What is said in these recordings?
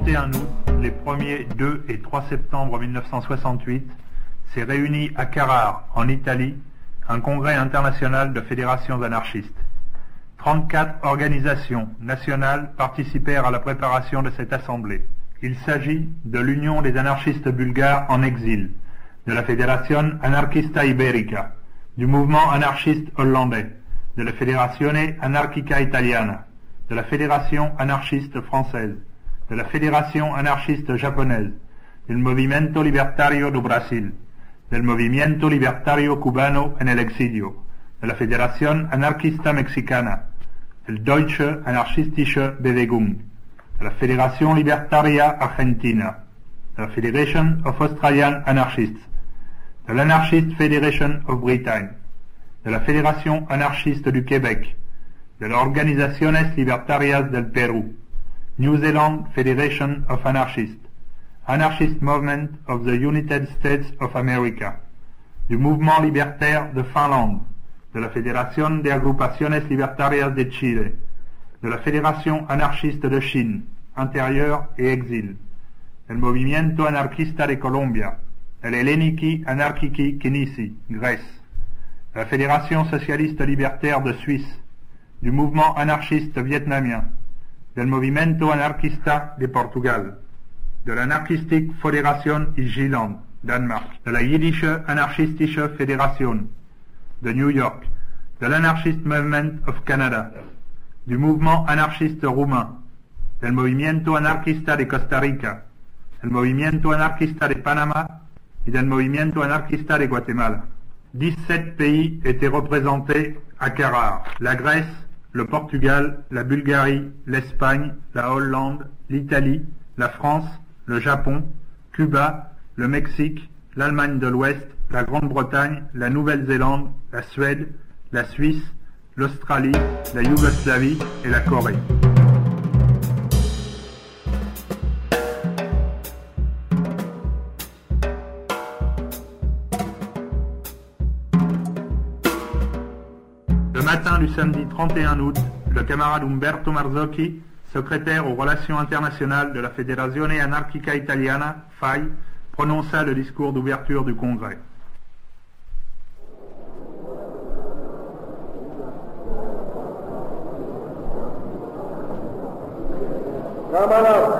31 août, les 1er, 2 et 3 septembre 1968, s'est réuni à Carrare, en Italie, un congrès international de fédérations anarchistes. 34 organisations nationales participèrent à la préparation de cette assemblée. Il s'agit de l'Union des anarchistes bulgares en exil, de la Fédération Anarchista Ibérica, du mouvement anarchiste hollandais, de la Federazione Anarchica Italiana, de la Fédération anarchiste française, de la Fédération anarchiste japonaise, del Movimiento Libertario do Brasil, del Movimiento Libertario Cubano en el Exilio, de la Federación Anarchista Mexicana, del Deutsche Anarchistische Bewegung, de la Fédération Libertaria Argentina, de la Federation of Australian Anarchists, de l'Anarchist Federation of Britain, de la Fédération anarchiste du Québec, de las Organizaciones Libertarias del Perú, New Zealand Federation of Anarchists, Anarchist Movement of the United States of America, du Mouvement Libertaire de Finlande, de la Fédération de Agrupaciones Libertarias de Chile, de la Fédération anarchiste de Chine, intérieur et exil, del Movimiento Anarquista de Colombia, del Helleniki Anarchiki Kinisi, Grèce, de la Fédération socialiste libertaire de Suisse, du mouvement anarchiste vietnamien, del Movimiento Anarquista de Portugal, de l'Anarchistic Federation Island, Danemark, de la Jiddische Anarchistische Federation de New York, de l'Anarchist Movement of Canada, du mouvement anarchiste roumain, del Movimiento Anarquista de Costa Rica, del Movimiento Anarquista de Panama et del Movimiento Anarquista de Guatemala. 17 pays étaient représentés à Carrare, la Grèce, le Portugal, la Bulgarie, l'Espagne, la Hollande, l'Italie, la France, le Japon, Cuba, le Mexique, l'Allemagne de l'Ouest, la Grande-Bretagne, la Nouvelle-Zélande, la Suède, la Suisse, l'Australie, la Yougoslavie et la Corée. Le matin du samedi 31 août, le camarade Umberto Marzocchi, secrétaire aux relations internationales de la Federazione Anarchica Italiana, FAI, prononça le discours d'ouverture du congrès. Camarades,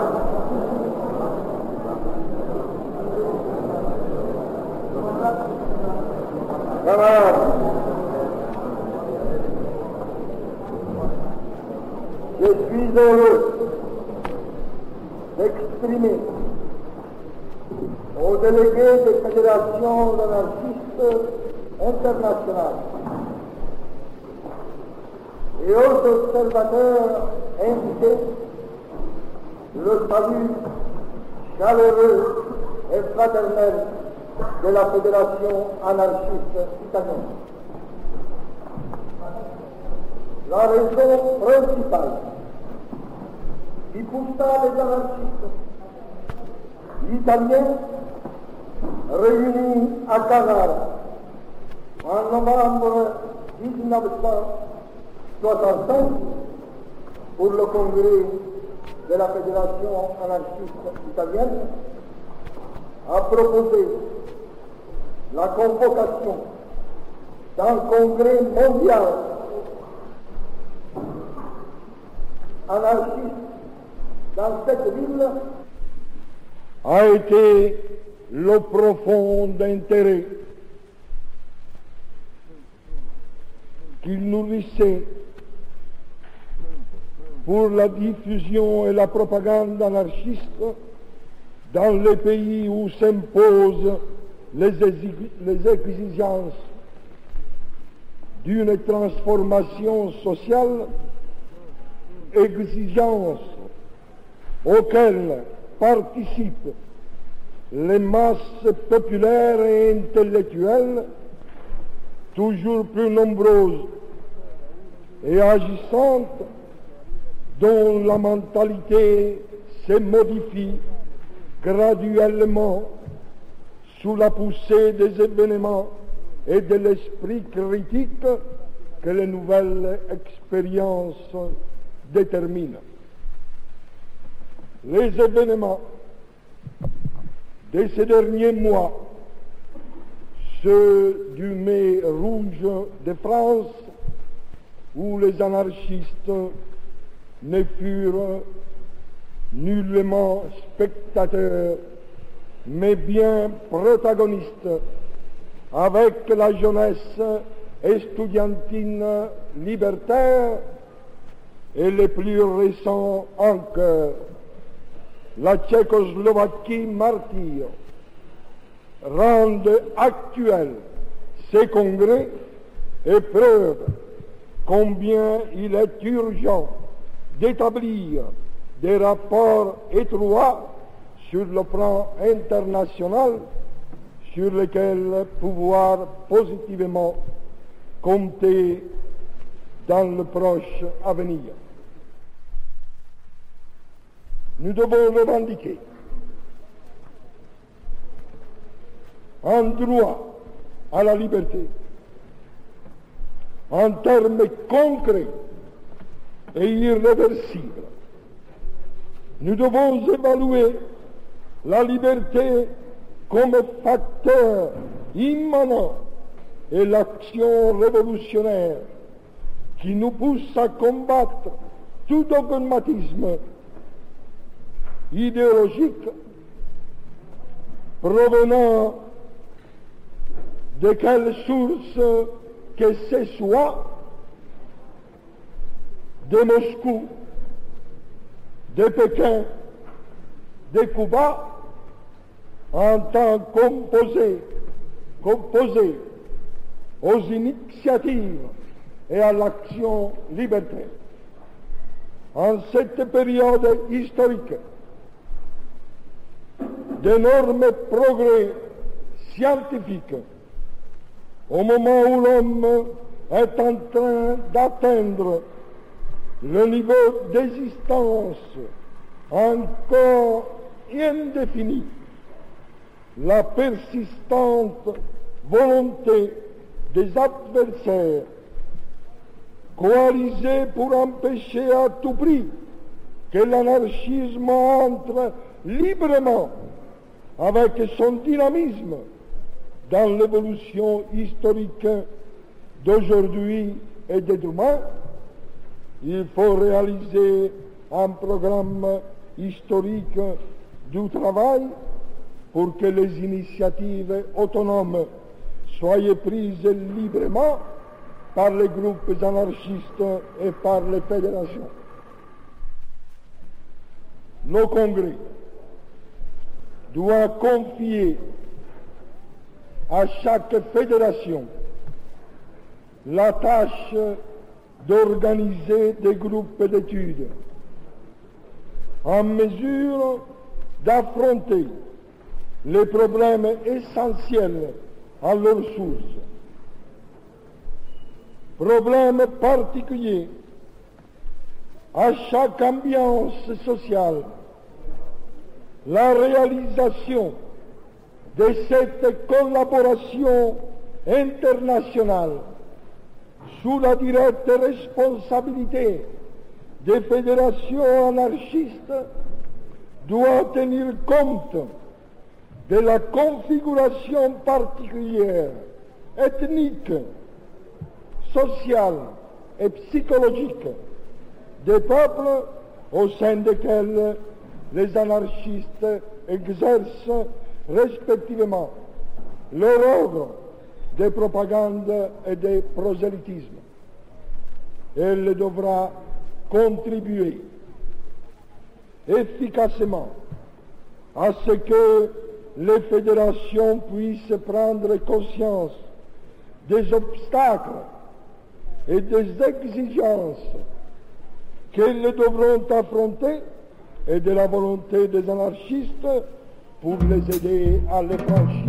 je suis heureux d'exprimer aux délégués des fédérations anarchistes internationales et aux observateurs invités le salut chaleureux et fraternel de la Fédération anarchiste italienne. La raison principale qui poussa les anarchistes italiens réunis à Carrare en novembre 1965 pour le congrès de la Fédération anarchiste italienne a proposé la convocation d'un congrès mondial anarchiste dans cette ville a été le profond intérêt qu'il nourrissait pour la diffusion et la propagande anarchiste dans les pays où s'imposent les exigences d'une transformation sociale, exigences auxquelles participent les masses populaires et intellectuelles, toujours plus nombreuses et agissantes, dont la mentalité se modifie graduellement sous la poussée des événements et de l'esprit critique que les nouvelles expériences déterminent. Les événements de ces derniers mois, ceux du mai rouge de France, où les anarchistes ne furent nullement spectateurs, mais bien protagonistes, avec la jeunesse estudiantine libertaire et les plus récents encore, la Tchécoslovaquie martyre, rendent actuels ces congrès et preuve combien il est urgent d'établir des rapports étroits sur le plan international sur lesquels pouvoir positivement compter dans le proche avenir. Nous devons revendiquer un droit à la liberté en termes concrets et irréversibles. Nous devons évaluer la liberté comme facteur immanent et l'action révolutionnaire qui nous pousse à combattre tout dogmatisme idéologique provenant de quelle source que ce soit, de Moscou, de Pékin, de Cuba, en tant qu'opposé aux initiatives et à l'action libertaire. En cette période historique, d'énormes progrès scientifiques, au moment où l'homme est en train d'atteindre le niveau d'existence encore indéfini, la persistante volonté des adversaires, coalisés pour empêcher à tout prix que l'anarchisme entre librement avec son dynamisme dans l'évolution historique d'aujourd'hui et de demain, il faut réaliser un programme historique du travail pour que les initiatives autonomes soient prises librement par les groupes anarchistes et par les fédérations. Le Congrès doit confier à chaque fédération la tâche d'organiser des groupes d'études en mesure d'affronter les problèmes essentiels à leur source. Problèmes particuliers à chaque ambiance sociale, la réalisation de cette collaboration internationale sous la directe responsabilité des fédérations anarchistes doit tenir compte de la configuration particulière, ethnique, sociale et psychologique des peuples au sein desquels les anarchistes exercent respectivement leur ordre de propagande et de prosélytisme. Elle devra contribuer efficacement à ce que les fédérations puissent prendre conscience des obstacles et des exigences qu'elles devront affronter et de la volonté des anarchistes pour les aider à les franchir.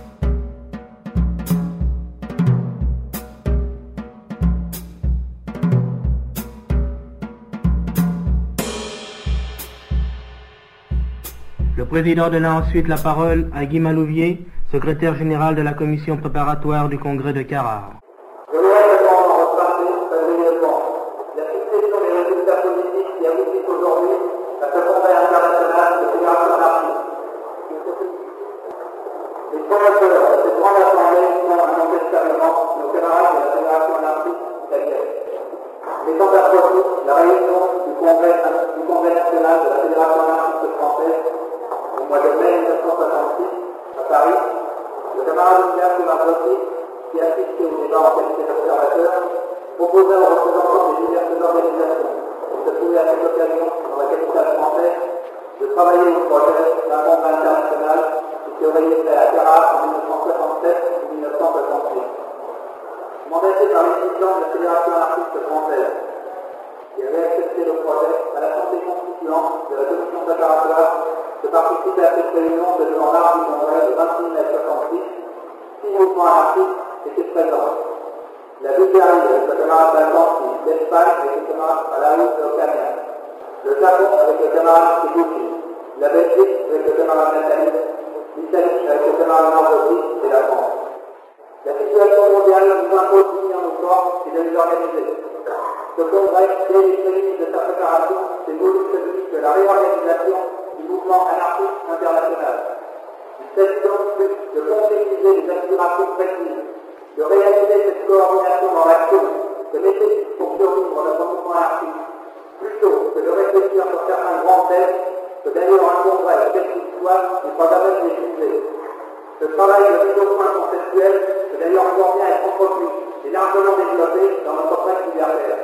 Le président donna ensuite la parole à Guy Malouvier, secrétaire général de la commission préparatoire du congrès de Carrare. Je voudrais reparler brièvement la succession des résultats politiques qui aboutissent aujourd'hui à ce congrès international promoteurs de cette grande assemblée sont incontestablement nos camarades de la Fédération anarchiste italienne. Mettant à profit la réunion du Congrès national de la Fédération anarchiste française au mois de mai 1966 à Paris, le camarade Ignacio Margotti, qui assistait au débat en qualité d'observateur, proposa aux représentants des diverses organisations qui se trouvaient à cette occasion dans la capitale française de travailler au projet d'un congrès international qui se réunissait à Carrare en 1967 ou 1968. Mandaté par les dirigeants de la Fédération anarchiste française, qui avait accepté le projet à l'Assemblée constituante de la commission préparatoire de participer à cette réunion devenant l'art du congrès le 26 mai 66, 6 mouvements anarchistes étaient présents. La Bulgarie avec le camarade Balkanski, l'Espagne avec le camarade Alaouz Okanian, le Japon avec le camarade Kikuchi, la Belgique avec le camarade Nathalie, l'Italie avec le camarade Margotti et la France. La situation mondiale nous impose d'unir nos forces et de les organiser. Ce congrès, dès les prémices de sa préparation, s'est voulu celui de la réorganisation du mouvement anarchiste international. Il s'agit donc plus de concrétiser les aspirations précises, de réaliser cette coordination dans l'action que nécessite pour survivre notre mouvement anarchiste, plutôt que de réfléchir sur certains grands thèmes que d'ailleurs un congrès, quel qu'il soit, n'est pas à même d'étudier. Ce travail de mise au point conceptuel peut d'ailleurs encore bien être entrepris et largement développé dans notre presse libertaire.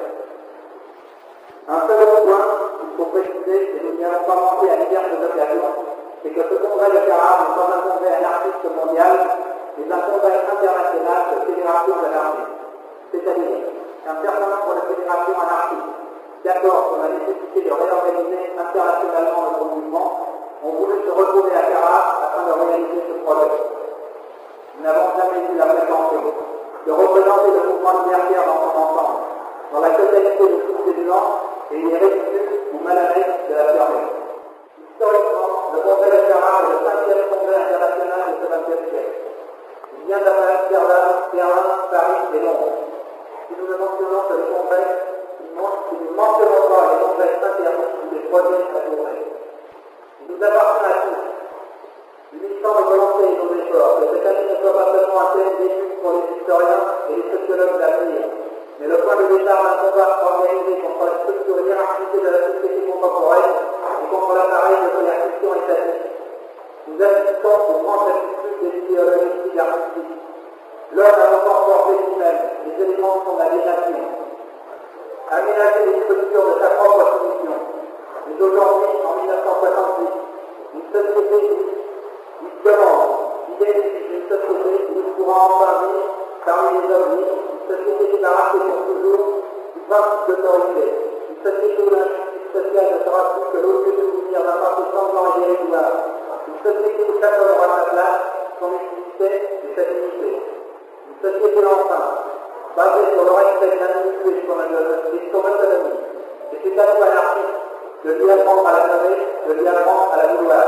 Un second point qu'il faut préciser, et nous n'y avons pas manqué à diverses occasions, c'est que ce congrès de Carrare n'est pas un congrès anarchiste mondial, mais un congrès international de fédérations anarchistes. C'est-à-dire qu'un certain nombre de fédérations anarchistes, d'accord sur la nécessité de réorganiser internationalement notre mouvement, ont voulu se retrouver à Carrare afin de réaliser ce projet. Nous n'avons jamais eu la prétention de représenter le mouvement libertaire dans son ensemble, dans la totalité de tous les blancs, et il est ridicule ou malhonnête de la fermer. Historiquement, le congrès de Carrare est le 5e congrès international de ce 20e siècle. Il vient d'après Amsterdam, Berlin, Paris et Londres. Si nous ne mentionnons que les congrès, si nous ne mentionnons pas les congrès interdits ou les premiers à tourner. Il nous appartient à tous, unissant nos volontés et nos efforts, que cette année ne soit pas seulement un thème d'étude pour les historiens et les sociologues d'avenir, mais le point de départ d'un combat organisé contre la structure hiérarchisée de la société contemporaine et contre l'appareil de coercition étatique. Nous assistons aux grandes attitudes des idéologies artistiques. L'homme a encore porté lui-même les éléments de son aliénation, aménager les structures de sa propre finition. Mais aujourd'hui, en 1968, une société qui demande, identifie une société où nous pourrons enfin vivre parmi les hommes libres, une société débarrassée pour toujours du principe d'autorité, une société où l'injustice sociale ne sera plus que l'odieux souvenir d'un passé sanglant et dérisoire, une société où chaque homme aura sa place, son utilité et sa dignité, une société enfin, basée sur le respect de l'individu et son autonomie, et c'est à nous anarchistes de lui apprendre à la nommer, de lui apprendre à la vouloir.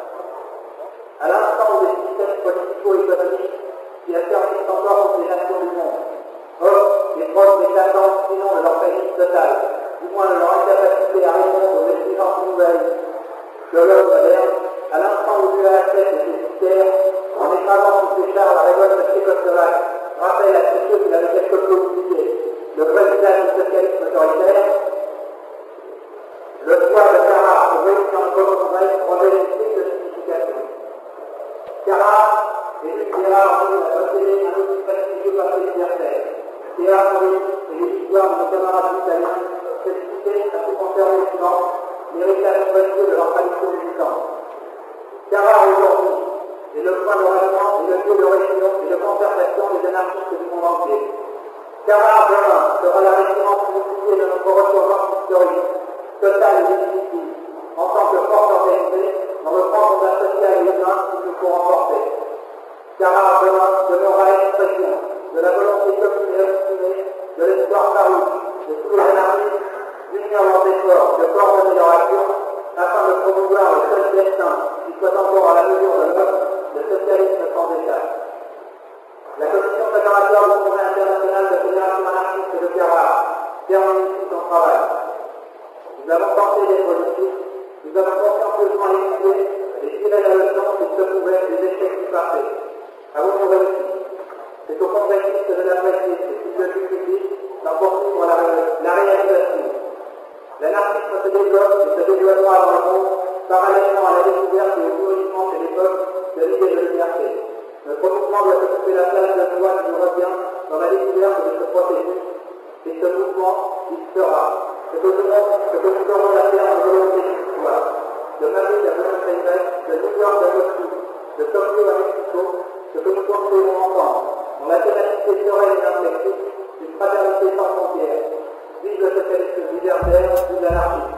À l'instant des systèmes politico-économiques qui affirment encore toutes les nations du monde, offrent les preuves éclatantes sinon de leur faillite totale, du moins de leur incapacité à répondre aux exigences nouvelles de l'homme moderne, à l'instant où l'URSS et ses militaires, en écrasant sous ses chars la révolte tchécoslovaque, rappellent à tous ceux qui l'avaient quelque peu oublié le président du socialisme autoritaire. Le soir de Carrare, se réunit dans le congrès, revêt une triple signification. Carrare est l'UPA en train de posséder un outil prestigieux passé libertaire. Théâtre et les histoires de nos camarades italiens, précipités à tout conserver le silence, l'héritage précieux de leur tradition militante. Carrare aujourd'hui est le point de réunion et le lieu de réunion et de concertation des anarchistes du monde entier. Carrare demain sera la référence unifiée de notre ressource historique, totale et définitive, en tant que force organisée dans le grand combat social et humain qu'il nous faut remporter. Carrare demain demeurera l'expression de la volonté commune et obstinée, de l'espoir farouche de tous les anarchistes d'unir leurs efforts, de coordonner leur action, afin de promouvoir le seul destin qui soit encore à la mesure de l'homme, le socialisme sans État. La commission préparatoire du Congrès international de fédération anarchiste de Carrare termine ici son travail. Nous avons tenté d'être lucides, nous avons consciencieusement étudié et tiré la leçon qu'il se pouvait des échecs du passé. avons réussi. C'est au congressiste de l'apprécier et tout le public d'en poursuivre la réalisation. L'anarchisme se développe et se développera dans le monde parallèlement à la découverte et au nourrissement chez les peuples de l'idée de liberté. Notre mouvement doit occuper la place de loi qui nous revient dans la découverte de ce processus, et ce mouvement, il sera ce que nous aurons la ferme volonté d'histoire, de Madrid à Buenos Aires, de New York à Moscou, de Tokyo à Mexico, ce que nous construirons ensemble, dans la ténacité sereine et inflexible d'une fraternité sans frontières. Vive le socialisme libertaire, vive l'anarchie.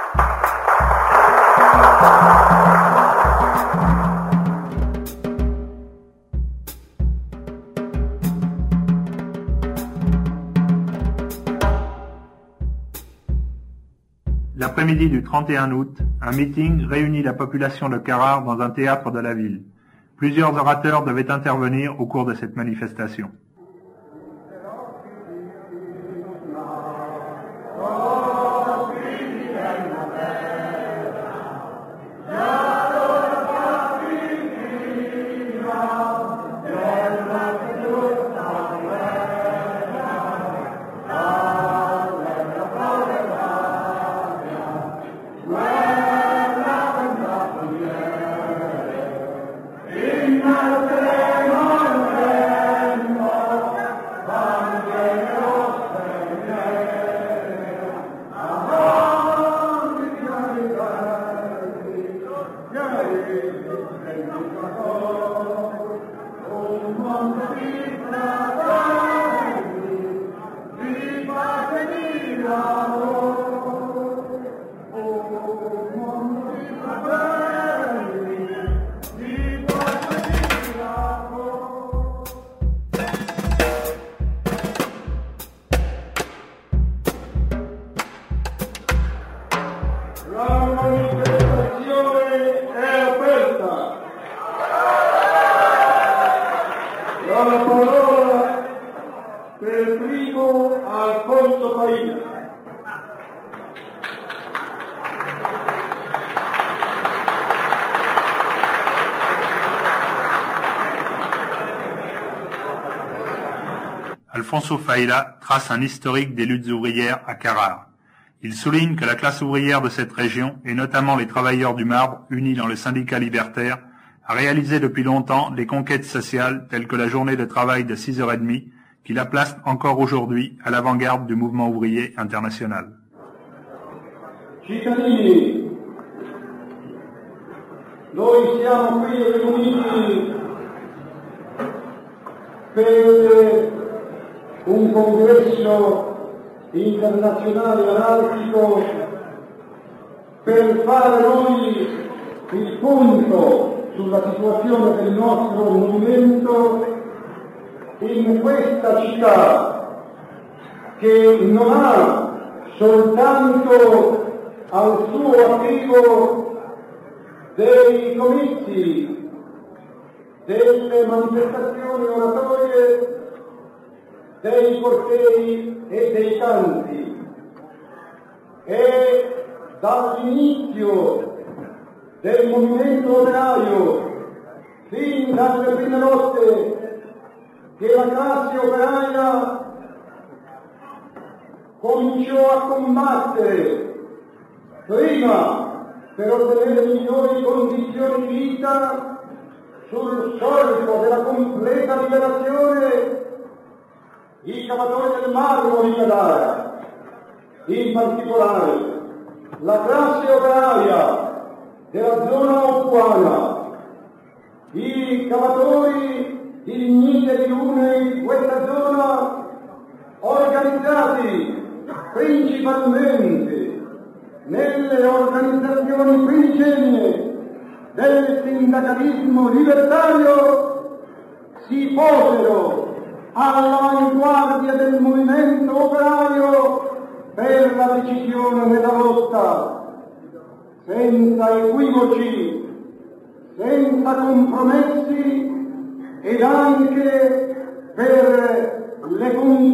L'après-midi du 31 août, un meeting réunit la population de Carrare dans un théâtre de la ville. Plusieurs orateurs devaient intervenir au cours de cette manifestation. Alfonso Failla trace un historique des luttes ouvrières à Carrare. Il souligne que la classe ouvrière de cette région, et notamment les travailleurs du marbre unis dans le syndicat libertaire, a réalisé depuis longtemps des conquêtes sociales telles que la journée de travail de 6h30, qui la place encore aujourd'hui à l'avant-garde du mouvement ouvrier international. Cittadini, noi siamo qui riuniti per un congresso internazionale anarchico per fare noi il punto sulla situazione del nostro movimento in questa città che non ha soltanto al suo attivo dei comizi, delle manifestazioni oratorie, dei cortei e dei canti. E dall'inizio del movimento operaio, fin dalle prime lotte che la classe operaia cominciò a combattere, prima per ottenere migliori condizioni di vita, sul solco della completa liberazione, i cavatori del marmo di Carrara, in particolare la classe operaia della zona oppuana, i cavatori di Lignite e di Lune in questa zona, organizzati principalmente nelle organizzazioni primigennie del sindacalismo libertario, si posero all'avanguardia del movimento operaio per la decisione della lotta, senza equivoci, senza compromessi ed anche per le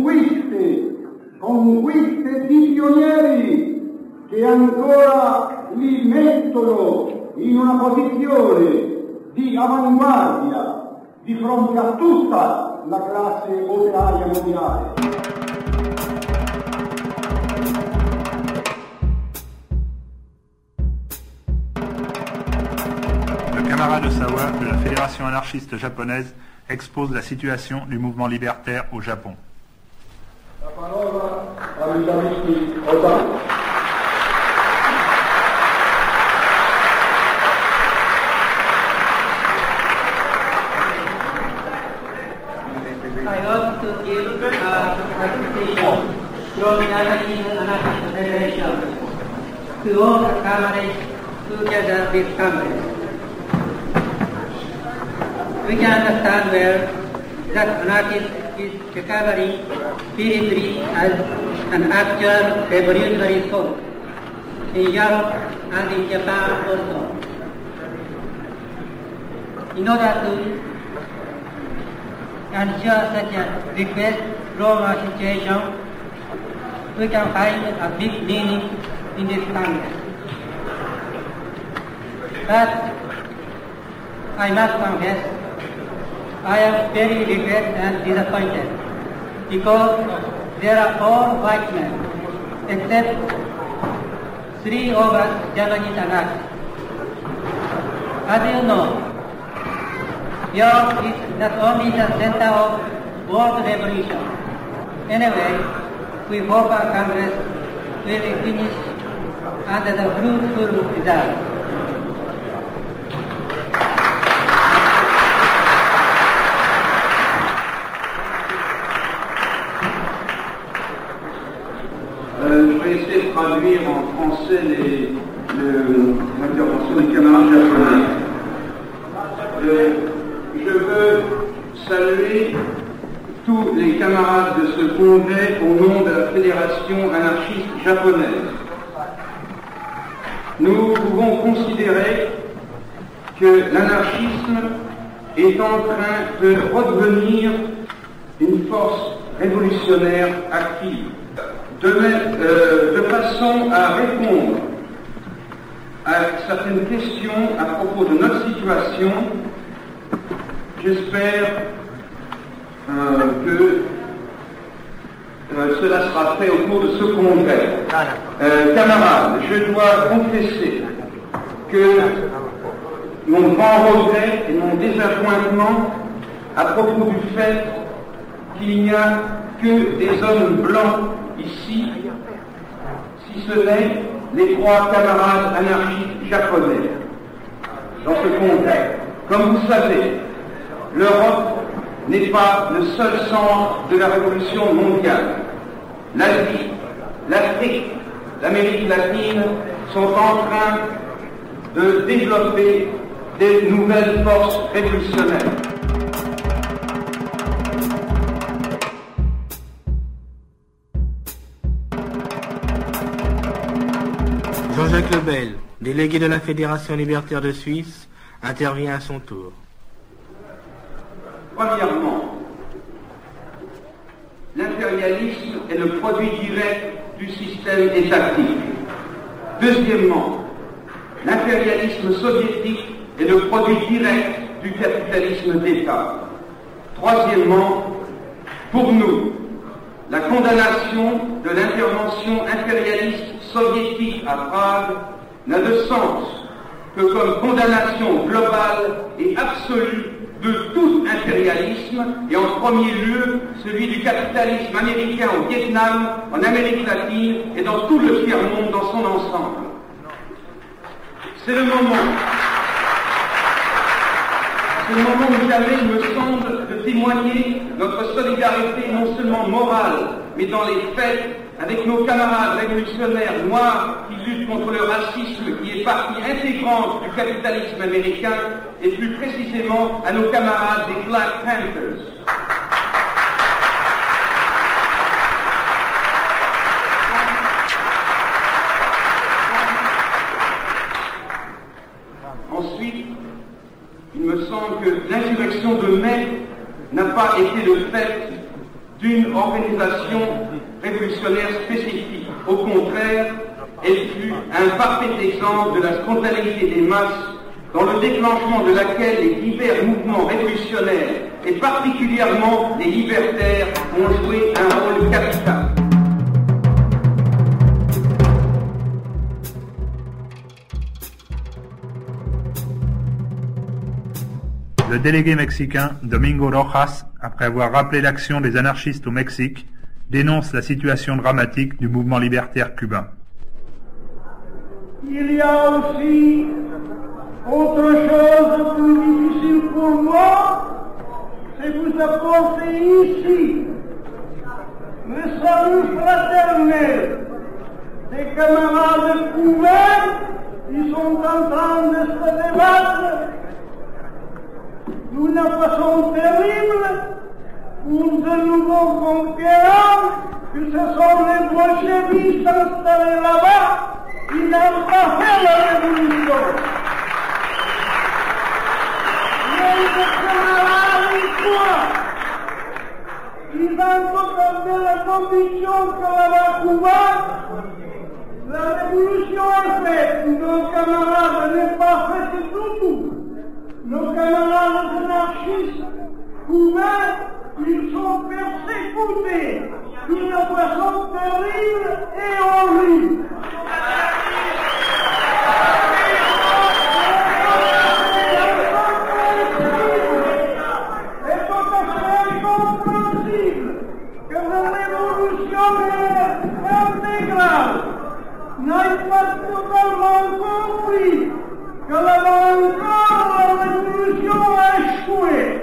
conquiste di pionieri che ancora li mettono in una posizione di avanguardia di fronte a tutta la classe operaia mondiale. Le camarade Osawa de la Fédération anarchiste japonaise expose la situation du mouvement libertaire au Japon. La parola agli amici Osawa. I want to give a presentation from the Japanese Anarchist Federation to all the comrades together with Congress. We can understand well that anarchism is recovery spiritly as an actual revolutionary thought in Europe and in Japan also. In order to ensure such a request from our situation, we can find a big meaning in this Congress. But I must confess, I am very regret and disappointed because there are all white men except 3 of us Japanese anarchists. As you know, Europe is not only the center of world revolution. Anyway, we hope our Congress will finish under the fruitful result. Je vais essayer de traduire en français l'intervention des camarades japonais. Je veux saluer tous les camarades de ce congrès au nom de la Fédération anarchiste japonaise. Nous pouvons considérer que l'anarchisme est en train de redevenir une force révolutionnaire active, de façon à répondre à certaines questions à propos de notre situation. J'espère que cela sera fait au cours de ce congrès. Camarades, je dois confesser que mon grand regret et mon désappointement à propos du fait qu'il n'y a que des hommes blancs ici, si ce n'est les 3 camarades anarchistes japonais dans ce congrès. Comme vous savez, l'Europe n'est pas le seul centre de la révolution mondiale. L'Asie, l'Afrique, l'Amérique latine sont en train de développer des nouvelles forces révolutionnaires. Jean-Jacques Lebel, délégué de la Fédération libertaire de Suisse, intervient à son tour. Premièrement, l'impérialisme est le produit direct du système étatique. Deuxièmement, l'impérialisme soviétique est le produit direct du capitalisme d'État. Troisièmement, pour nous, la condamnation de l'intervention impérialiste soviétique à Prague n'a de sens que comme condamnation globale et absolue de tout impérialisme, et en premier lieu celui du capitalisme américain au Vietnam, en Amérique latine et dans tout le tiers-monde dans son ensemble. C'est le moment où jamais il me semble de témoigner notre solidarité non seulement morale, mais dans les faits, avec nos camarades révolutionnaires noirs qui luttent contre le racisme qui est partie intégrante du capitalisme américain, et plus précisément à nos camarades des Black Panthers. Ensuite, il me semble que l'insurrection de mai n'a pas été le fait d'une organisation révolutionnaire spécifique. Au contraire, elle fut un parfait exemple de la spontanéité des masses dans le déclenchement de laquelle les divers mouvements révolutionnaires et particulièrement les libertaires ont joué un rôle capital. Le délégué mexicain Domingo Rojas, après avoir rappelé l'action des anarchistes au Mexique, dénonce la situation dramatique du mouvement libertaire cubain. Il y a aussi autre chose de plus difficile pour moi, c'est vous apporter ici le salut fraternel des camarades cubains qui sont en train de se débattre d'une façon terrible pour de nouveaux conquérants, que ce sont les bolchevistes installés là-bas qui n'ont pas fait la révolution. Les camarades quoi? Ils ont totalement la conviction que là-bas Cuba, la révolution est faite. Nos camarades n'est pas faite du tout. Nos camarades anarchistes cubains, ils sont persécutés d'une façon terrible et horrible. C'est tout à fait incompréhensible que la révolution intégrale n'ait pas totalement compris que là-bas encore la révolution a échoué.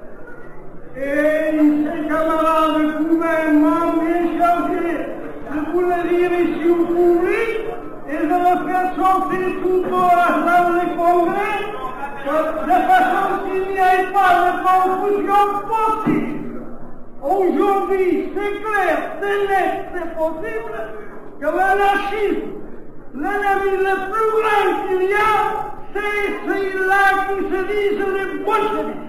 Et ces camarades cubains m'ont bien chargé de vous le dire ici au public et de le faire sortir tout dans les congrès de façon qu'il n'y ait pas de confusion possible. Aujourd'hui, c'est clair, c'est net, c'est possible que l'anarchisme, l'ennemi le plus grand qu'il y a, c'est celui-là qui se disent les bolcheviks.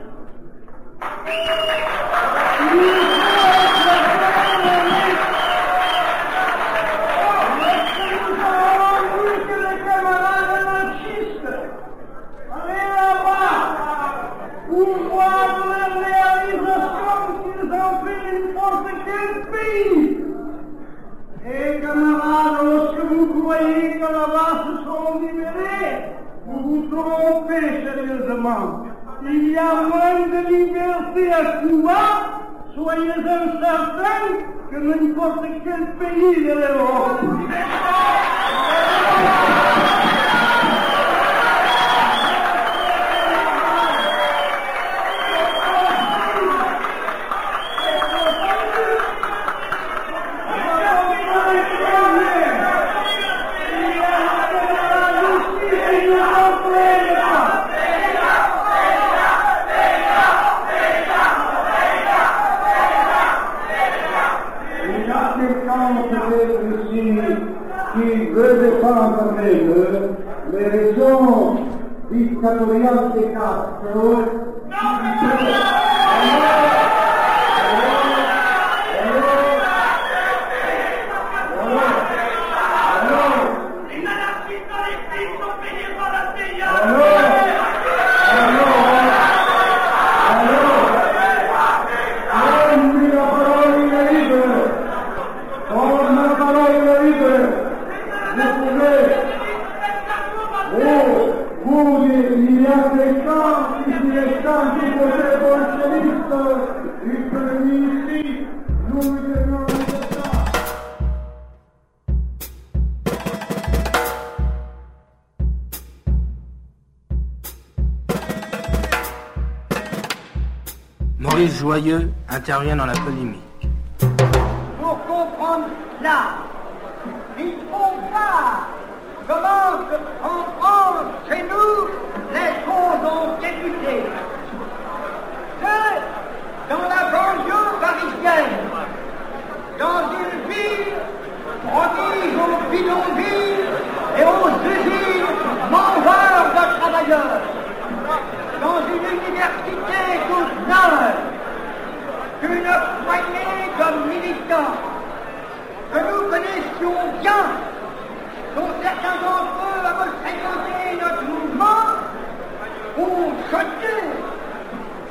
Nous avons vu que les camarades anarchistes allaient là-bas pour voir la réalisation qu'ils ont fait n'importe quel pays. Et camarades, lorsque vous croyez que là-bas se sont libérés, vous vous trompez sérieusement. Il y a moins de liberté à Cuba, soyez certains que n'importe quel pays de l'Europe. Qui veut défendre les raisons dictatoriales des Castro. Maurice Joyeux intervient dans la polémique. Pour comprendre cela, il faut voir comment en France, chez nous, les choses ont débuté. C'est dans la banlieue parisienne, dans une ville promise aux bidonvilles et aux usines mangeurs de travailleurs, dans une université toute neuve, qu'une poignée de militants que nous connaissions bien, dont certains d'entre eux avaient fréquenté notre mouvement, ont choqué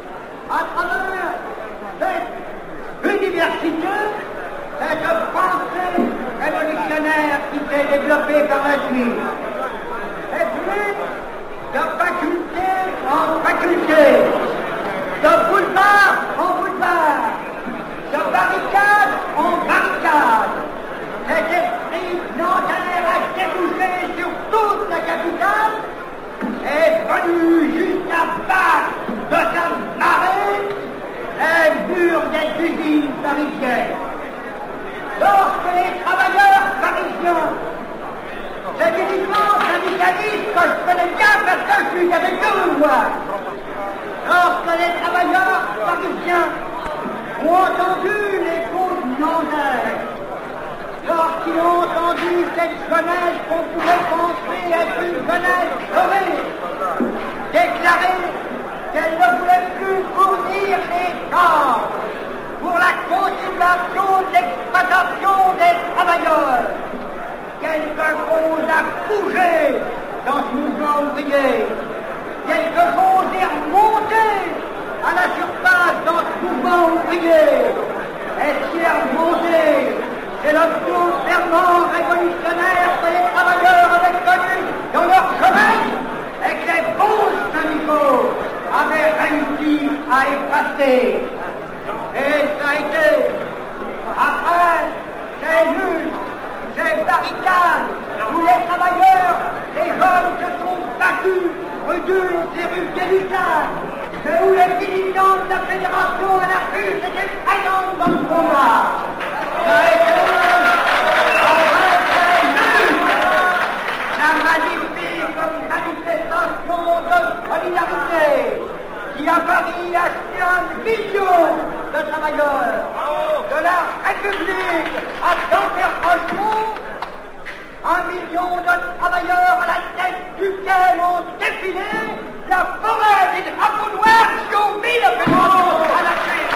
à travers cette université, cette pensée révolutionnaire qui s'est développée par la suite. Et puis, de faculté en faculté, de boulevard en boulevard, de barricade en barricade, cet esprit nantais a débouché sur toute la capitale est venu jusqu'à battre de sa marée les murs des usines parisiennes. Lorsque les travailleurs parisiens, c'est uniquement syndicalistes que je connais bien parce que je suis avec eux, moi. Lorsque les travailleurs parisiens ont entendu les fautes nantais, lorsqu'ils ont entendu cette jeunesse qu'on pouvait penser être une jeunesse dorée, déclarer qu'elle ne voulait plus fournir les corps pour la continuation de l'exploitation des travailleurs, quelque chose a bougé dans ce mouvement ouvrier, quelque chose est remonté à la surface dans ce mouvement ouvrier, et ce qui est remonté, c'est le ferment révolutionnaire que les travailleurs avaient connu dans leur jeunesse et que les bons syndicaux avaient réussi à effacer. Et ça a été, après, ces luttes, ces barricades, où les travailleurs, les jeunes se sont battus rue d'Ulm et rue Guélisard, mais où les militants de la Fédération anarchiste étaient présents dans le combat. Ça a été la magnifique manifestation de solidarité qui à Paris a acheté 1 million de travailleurs de la République à Denfert-Rochemont, 1 million de travailleurs à la tête duquel ont défilé la forêt des drapeaux noirs qui ont mis le pétrole à la crise.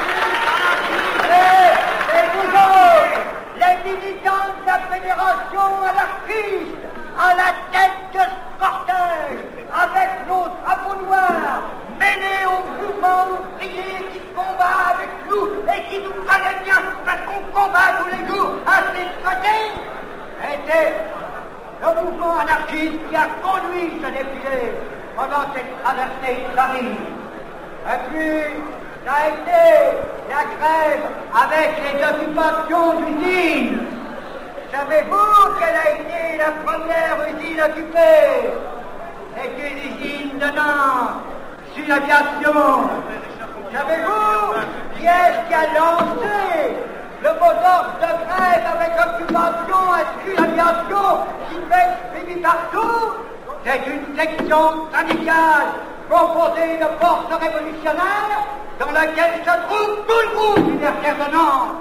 Et vous autres, les militants de la Fédération anarchiste, à la tête de ce cortège, avec nos drapeaux noirs, mêlés au mouvement ouvrier qui combat avec nous et qui nous connaît bien parce qu'on combat tous les jours à ses côtés, était le mouvement anarchiste qui a conduit ce défilé pendant cette traversée de Paris. Et puis, ça a été la grève avec les occupations d'usines. Savez-vous quelle a été la première usine occupée? C'était l'usine de Nantes, sur l'aviation. Savez-vous qui est-ce qui a lancé le mot d'ordre de grève avec occupation à l'aviation qui fait suivi partout? C'est une section syndicale composée de forces révolutionnaires dans laquelle se trouve tout le groupe universitaire de Nantes.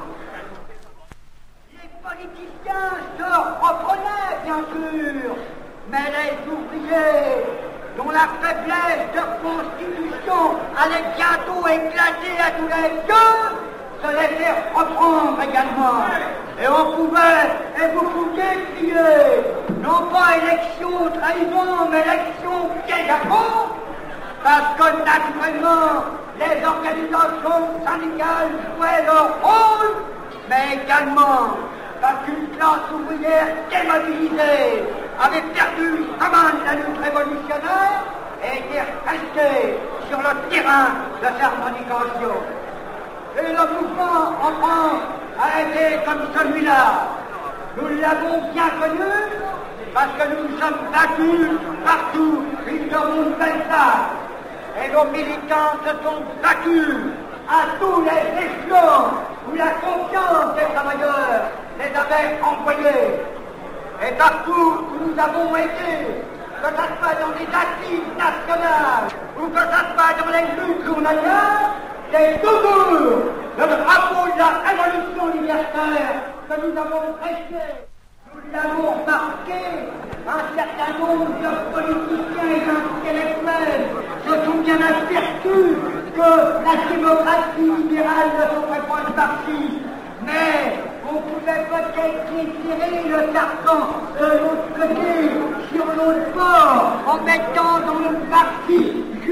Les politiciens se reprenaient, bien sûr, mais les ouvriers, dont la faiblesse de constitution allait bientôt éclater à tous les yeux, se laissaient reprendre également. Et on pouvait, et vous pouviez crier, non pas élection trahison, mais élection piège à fond, parce que naturellement, les organisations syndicales jouaient leur rôle, mais également parce qu'une classe ouvrière démobilisée avait perdu comment la lutte révolutionnaire et était restée sur le terrain de sa revendication. Et le mouvement en France a été comme celui-là. Nous l'avons bien connu parce que nous nous sommes battus partout une de Belfast. Et nos militants se sont battus à tous les échelons où la confiance des travailleurs les avait envoyés. Et partout où nous avons été, que ça soit dans les assises nationales ou que ça soit dans les luttes journalières, c'est toujours le drapeau de la révolution libertaire que nous avons prêché. Nous l'avons remarqué, un certain nombre de politiciens et d'intellectuels se sont bien aperçus que la démocratie libérale ne serait pas le parti, mais on pouvait peut-être tirer le carton de l'autre côté, sur l'autre bord, en mettant dans le parti justifié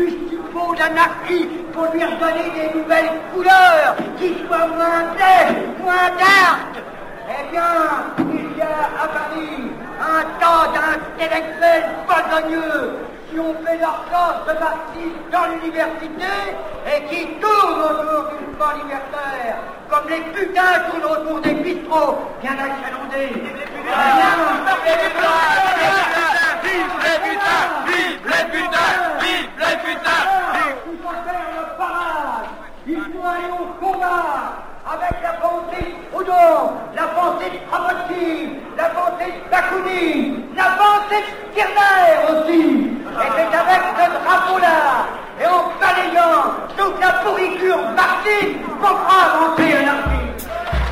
renouveau de l'anarchie pour lui redonner des nouvelles couleurs qui soient moins blêmes, moins dartes. Eh bien, il y a à Paris un tas d'intellectuels besogneux qui ont fait leur classe de marxistes dans l'université et qui tournent autour du mouvement libertaire, comme les putains tournent autour des bistrots bien achalandés. Vive les putains! Vive les putains! Il faut faire le parade. Il faut aller au combat avec la pensée de Proudhon, la pensée de Kropotkin, la pensée de Bakounine, la pensée de Stirner aussi. Et c'est avec ce drapeau-là et en balayant toute la pourriture marxiste qu'on fera avancer l'anarchie.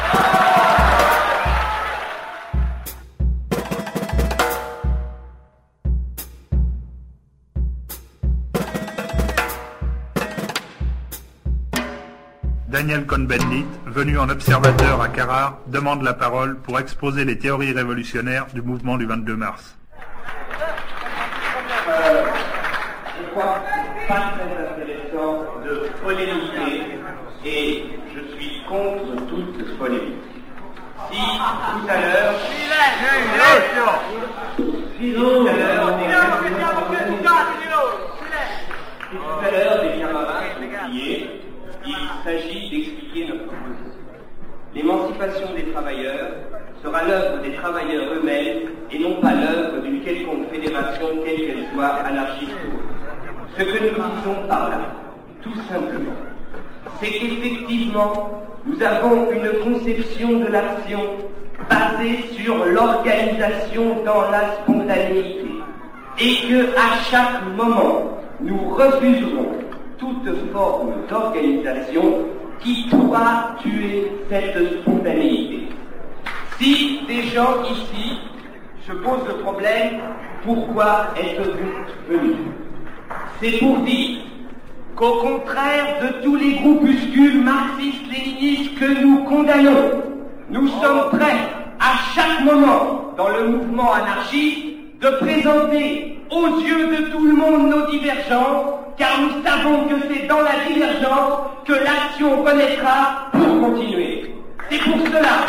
Daniel Cohn-Bendit, venu en observateur à Carrare, demande la parole pour exposer les théories révolutionnaires du mouvement du 22 mars. Je crois que c'est pas très intéressant de polémiquer et je suis contre toute polémique. Si tout à l'heure, des camarades sont pliés, il s'agit d'expliquer notre position. L'émancipation des travailleurs sera l'œuvre des travailleurs eux-mêmes et non pas l'œuvre d'une quelconque fédération, quelle qu'elle soit, anarchiste ou autre. Ce que nous disons par là, tout simplement, c'est qu'effectivement, nous avons une conception de l'action basée sur l'organisation dans la spontanéité et que à chaque moment, nous refuserons toute forme d'organisation qui pourra tuer cette spontanéité. Si des gens ici se posent le problème, pourquoi êtes-vous venus? C'est pour dire qu'au contraire de tous les groupuscules marxistes-léninistes que nous condamnons, nous sommes prêts à chaque moment dans le mouvement anarchiste de présenter aux yeux de tout le monde nos divergences, car nous savons que c'est dans la divergence que l'action connaîtra pour continuer. C'est pour cela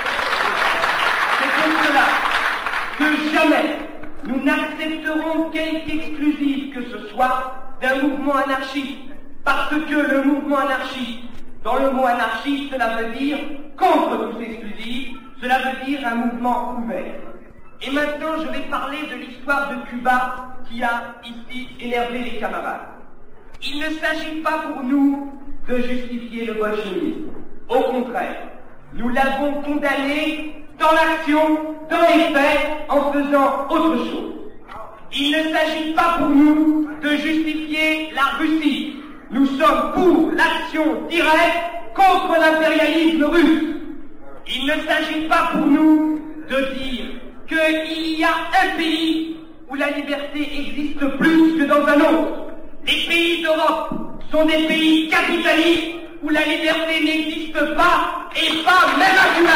que jamais nous n'accepterons quelque exclusive que ce soit d'un mouvement anarchiste, parce que le mouvement anarchiste, dans le mot anarchiste, cela veut dire contre tous exclusifs, cela veut dire un mouvement ouvert. Et maintenant, je vais parler de l'histoire de Cuba qui a ici énervé les camarades. Il ne s'agit pas pour nous de justifier le bolchevisme. Au contraire, nous l'avons condamné dans l'action, dans les faits, en faisant autre chose. Il ne s'agit pas pour nous de justifier la Russie. Nous sommes pour l'action directe contre l'impérialisme russe. Il ne s'agit pas pour nous de dire qu'il y a un pays où la liberté existe plus que dans un autre. Les pays d'Europe sont des pays capitalistes où la liberté n'existe pas, et pas même à Cuba.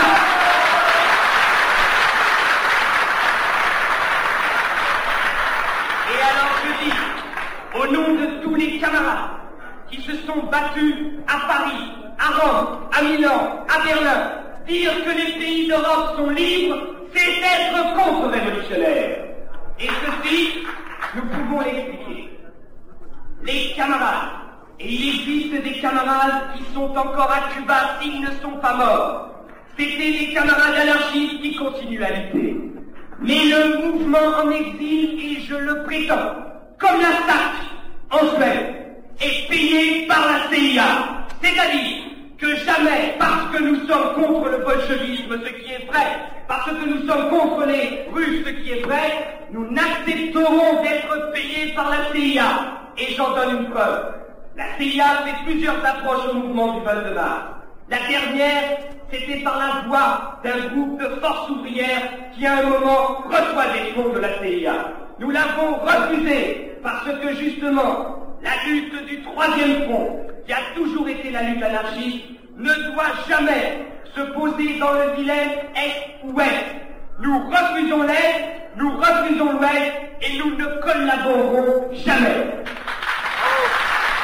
Et alors je dis, au nom de tous les camarades qui se sont battus à Paris, à Rome, à Milan, à Berlin, dire que les pays d'Europe sont libres, c'est être contre-révolutionnaire. Et ceci, nous pouvons l'expliquer. Les camarades, et il existe des camarades qui sont encore à Cuba s'ils ne sont pas morts, c'était des camarades anarchistes qui continuent à lutter. Mais le mouvement en exil, et je le prétends, comme la SAC en Suède, est payé par la CIA. C'est-à-dire que jamais, parce que nous sommes contre le bolchevisme, ce qui est vrai, parce que nous sommes contre les Russes, ce qui est vrai, nous n'accepterons d'être payés par la CIA. Et j'en donne une preuve. La CIA fait plusieurs approches au mouvement du 22 mars. La dernière, c'était par la voix d'un groupe de force ouvrière qui à un moment reçoit des fonds de la CIA. Nous l'avons refusé parce que justement, la lutte du troisième front, qui a toujours été la lutte anarchiste, ne doit jamais se poser dans le dilemme est ou est. Nous refusons l'est, nous refusons l'ouest, et nous ne collaborerons jamais.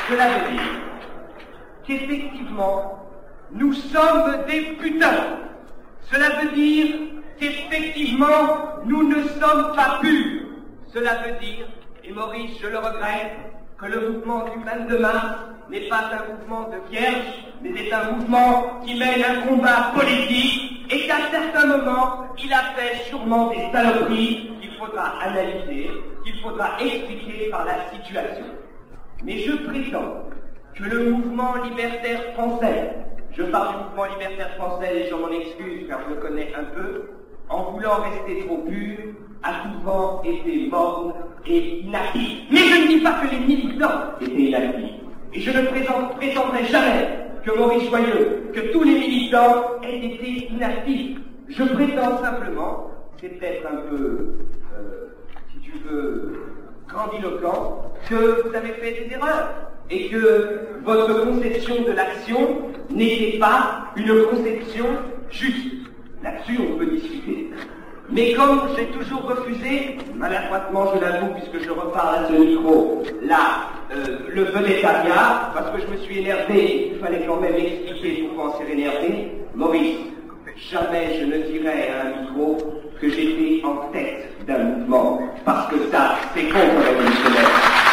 Cela veut dire qu'effectivement, nous sommes des putains. Cela veut dire qu'effectivement, nous ne sommes pas purs. Cela veut dire, et Maurice, je le regrette, que le mouvement du 22 mars n'est pas un mouvement de vierges, mais est un mouvement qui mène un combat politique et qu'à certains moments, il a fait sûrement des saloperies qu'il faudra analyser, qu'il faudra expliquer par la situation. Mais je prétends que le mouvement libertaire français, je parle du mouvement libertaire français et je m'en excuse car je le connais un peu, en voulant rester trop pur, a souvent été morne et inactif. Mais je ne dis pas que les militants étaient inactifs. Et je ne prétendrai jamais que Maurice Joyeux, que tous les militants aient été inactifs. Je prétends simplement, c'est peut-être un peu, si tu veux, grandiloquent, que vous avez fait des erreurs. Et que votre conception de l'action n'était pas une conception juste. Là-dessus, on peut discuter. Mais comme j'ai toujours refusé, maladroitement je l'avoue puisque je reparle à ce micro, le vedettariat, parce que je me suis énervé, il fallait quand même expliquer pourquoi on s'est énervé, Maurice, jamais je ne dirai à un micro que j'étais en tête d'un mouvement, parce que ça, c'est contre-révolutionnaire.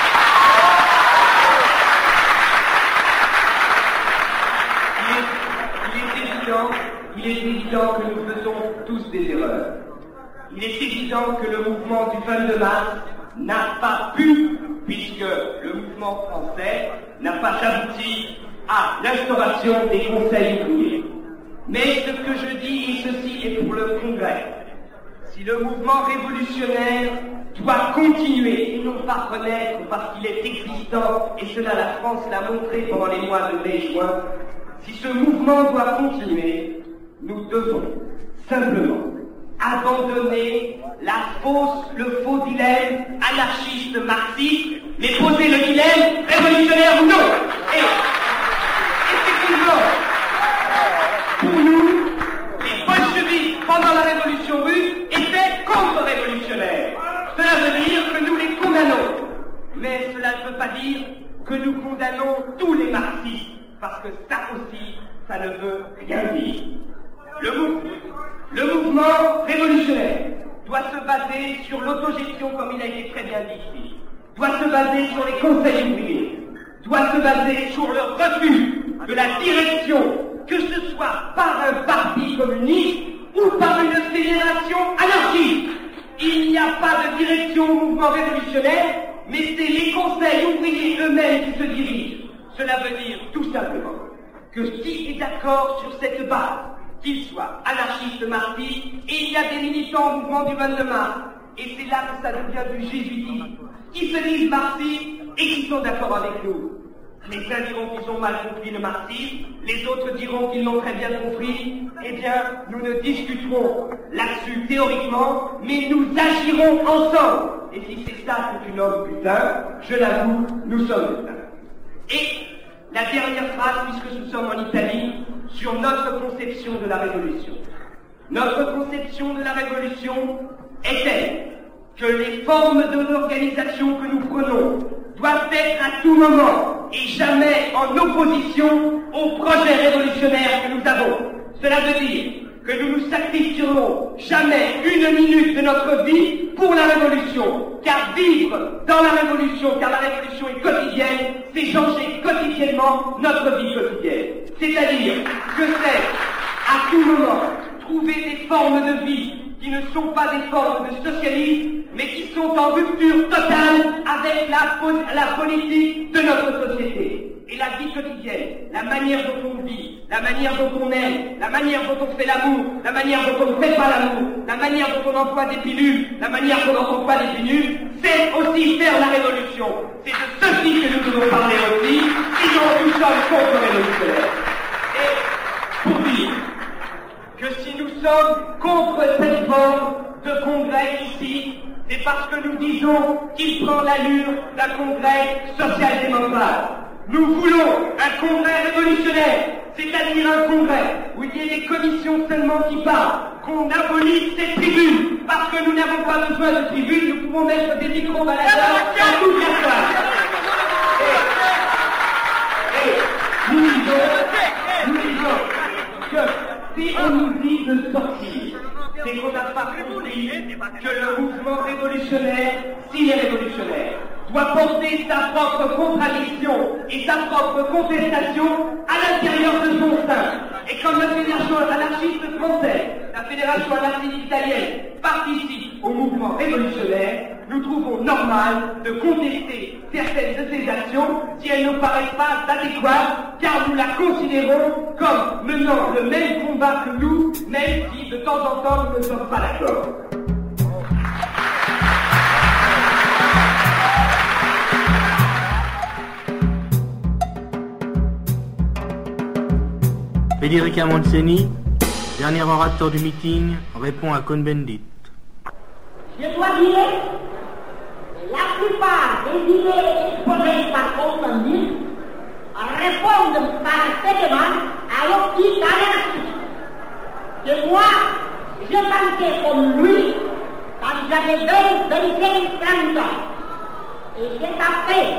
Il est évident que nous faisons tous des erreurs. Il est évident que le mouvement du 22 mars n'a pas pu, puisque le mouvement français n'a pas abouti à l'instauration des conseils ouvriers. Mais ce que je dis, et ceci est pour le Congrès, si le mouvement révolutionnaire doit continuer et non pas renaître parce qu'il est existant, et cela la France l'a montré pendant les mois de mai-juin, si ce mouvement doit continuer, nous devons simplement abandonner le faux dilemme anarchiste marxiste, mais poser le dilemme révolutionnaire ou non. Et effectivement, pour nous, les bolcheviks pendant la révolution russe étaient contre-révolutionnaires. Cela veut dire que nous les condamnons. Mais cela ne veut pas dire que nous condamnons tous les marxistes, parce que ça aussi, ça ne veut rien dire. Le mouvement révolutionnaire doit se baser sur l'autogestion, comme il a été très bien dit ici, doit se baser sur les conseils ouvriers, doit se baser sur le refus de la direction, que ce soit par un parti communiste ou par une fédération anarchiste. Il n'y a pas de direction au mouvement révolutionnaire, mais c'est les conseils ouvriers eux-mêmes qui se dirigent. Cela veut dire tout simplement que qui est d'accord sur cette base, qu'il soit anarchiste, marxiste, et il y a des militants au mouvement du 22 mars, et c'est là que ça devient du jésuitisme, qui se disent marxistes et qui sont d'accord avec nous. Les uns diront qu'ils ont mal compris le marxisme, les autres diront qu'ils l'ont très bien compris. Eh bien, nous ne discuterons là-dessus théoriquement, mais nous agirons ensemble. Et si c'est ça que tu nommes putain, je l'avoue, nous sommes putains. Et la dernière phrase, puisque nous sommes en Italie, sur notre conception de la révolution. Notre conception de la révolution est telle que les formes de l'organisation que nous prenons doivent être à tout moment et jamais en opposition au projet révolutionnaire que nous avons. Cela veut dire que nous ne sacrifierons jamais une minute de notre vie pour la révolution, car vivre dans la révolution, car la révolution est quotidienne, c'est changer quotidiennement notre vie quotidienne. C'est-à-dire que c'est à tout moment trouver des formes de vie qui ne sont pas des formes de socialisme, mais qui sont en rupture totale avec la politique de notre société. Et la vie quotidienne, la manière dont on vit, la manière dont on aime, la manière dont on fait l'amour, la manière dont on ne fait pas l'amour, la manière dont on emploie des pilules, la manière dont on n'emploie pas des pilules, c'est aussi faire la révolution. C'est de ceci que nous devons parler aussi, sinon nous sommes contre-révolutionnaires. Et pour dire que si nous sommes contre cette forme de congrès ici, c'est parce que nous disons qu'il prend l'allure d'un congrès social-démocrate. Nous voulons un congrès révolutionnaire, c'est-à-dire un congrès où il y ait des commissions seulement qui parlent, qu'on abolisse ces tribunes, parce que nous n'avons pas besoin de tribunes, nous pouvons mettre des micro-baladeurs dans toute la salle. révolutionnaire, s'il est révolutionnaire, doit porter sa propre contradiction et sa propre contestation à l'intérieur de son sein. Et comme la Fédération anarchiste française, la Fédération anarchiste italienne participe au mouvement révolutionnaire, nous trouvons normal de contester certaines de ces actions si elles ne paraissent pas adéquates, car nous la considérons comme menant le même combat que nous, même si de temps en temps nous ne sommes pas d'accord. Federica Montseny, dernier orateur du meeting, répond à Cohn-Bendit. Je dois dire que la plupart des idées exposées par Cohn-Bendit répondent parfaitement à l'optique anarchiste. Que moi, je pensais comme lui quand j'avais 25 ans. Et c'est après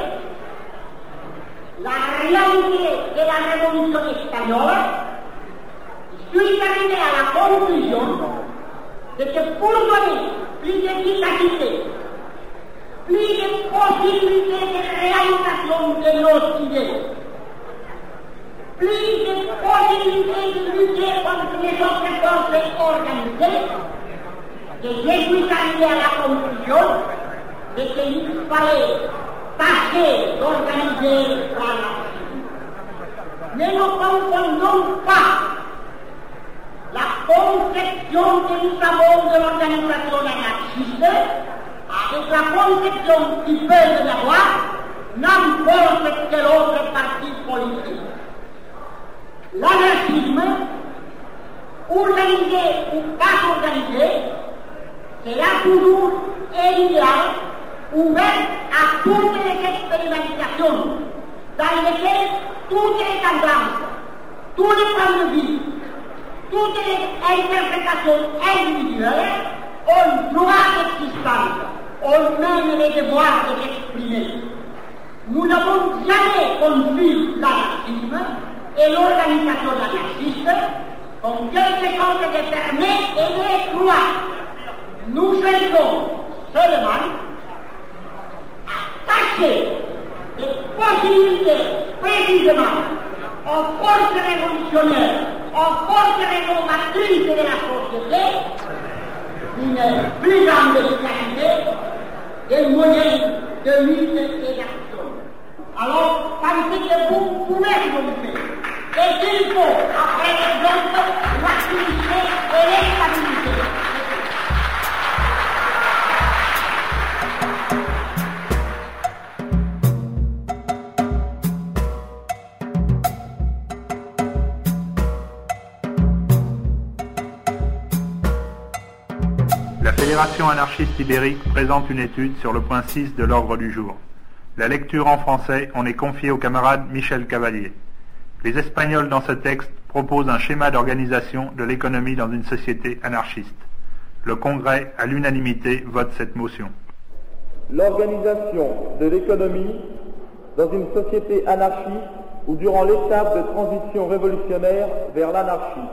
la réalité de la révolution espagnole, je suis arrivé à la conclusion de que pour donner plus d'efficacité, plus de possibilités de réalisation de nos idées, plus de possibilités de lutter contre les autres forces organisées, que je suis arrivé à la conclusion de qu'il fallait tâcher d'organiser l'anarchie. Mais ne confondons pas la conception que nous avons de l'organisation anarchiste avec la conception qui peut y avoir n'importe quel autre parti politique. L'anarchisme, organisé ou pas organisé, sera toujours un idéal ouvert à toutes les expérimentations, dans lesquelles toutes les tendances, tous les points de vue, toutes les interprétations individuelles ont droit d'existence, ont même le devoir de s'exprimer. Nous n'avons jamais conçu l'anarchisme et l'organisation anarchiste comme quelque chose de fermé et d'étroit. Nous cherchons seulement à tâcher les possibilités précisément aux forces révolutionnaires, aux forces rénovatrices de la société, une plus grande efficacité des moyens de lutte et d'action. Alors, pensez que vous pouvez remonter et qu'il faut, après l'exemple, l'activité et l'instabilité. La Fédération anarchiste ibérique présente une étude sur le point 6 de l'ordre du jour. La lecture en français en est confiée au camarade Michel Cavalier. Les Espagnols dans ce texte proposent un schéma d'organisation de l'économie dans une société anarchiste. Le Congrès, à l'unanimité, vote cette motion. L'organisation de l'économie dans une société anarchiste ou durant l'étape de transition révolutionnaire vers l'anarchie.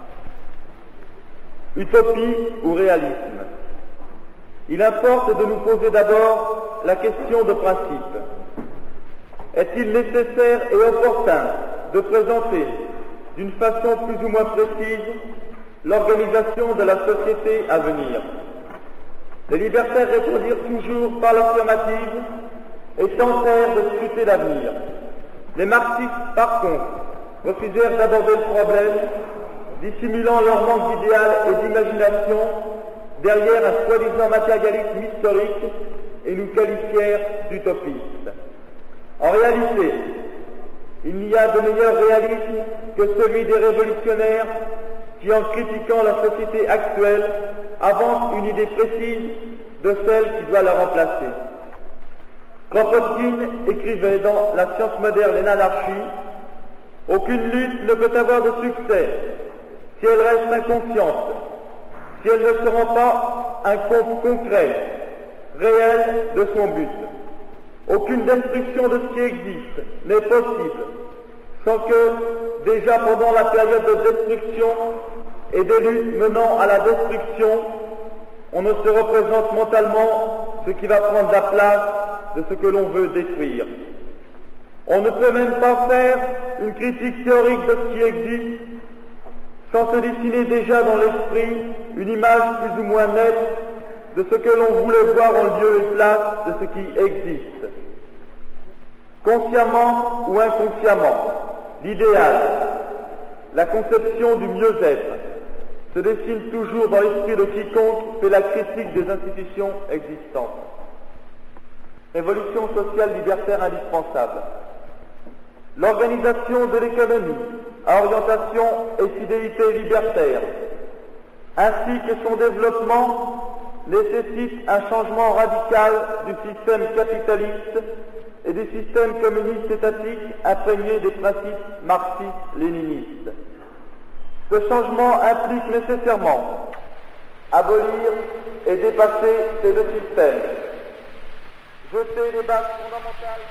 Utopie ou réalisme? Il importe de nous poser d'abord la question de principe. Est-il nécessaire et opportun de présenter d'une façon plus ou moins précise l'organisation de la société à venir? Les libertaires répondirent toujours par l'affirmative et tentèrent de scruter l'avenir. Les marxistes, par contre, refusèrent d'aborder le problème, dissimulant leur manque d'idéal et d'imagination derrière un soi-disant matérialisme historique et nous qualifièrent d'utopistes. En réalité, il n'y a de meilleur réalisme que celui des révolutionnaires qui, en critiquant la société actuelle, avancent une idée précise de celle qui doit la remplacer. Kropotkin écrivait dans La science moderne et l'anarchie « Aucune lutte ne peut avoir de succès si elle reste inconsciente, si elle ne se rend pas un compte concret, réel de son but. Aucune destruction de ce qui existe n'est possible sans que, déjà pendant la période de destruction et des luttes menant à la destruction, on ne se représente mentalement ce qui va prendre la place de ce que l'on veut détruire. On ne peut même pas faire une critique théorique de ce qui existe sans se dessiner déjà dans l'esprit une image plus ou moins nette de ce que l'on voulait voir en lieu et place de ce qui existe. Consciemment ou inconsciemment, l'idéal, la conception du mieux-être, se dessine toujours dans l'esprit de quiconque fait la critique des institutions existantes. Révolution sociale libertaire indispensable. L'organisation de l'économie à orientation et fidélité libertaire, ainsi que son développement, nécessite un changement radical du système capitaliste et du système communiste étatique imprégné des principes marxistes-léninistes. Ce changement implique nécessairement abolir et dépasser ces deux systèmes, jeter les bases fondamentales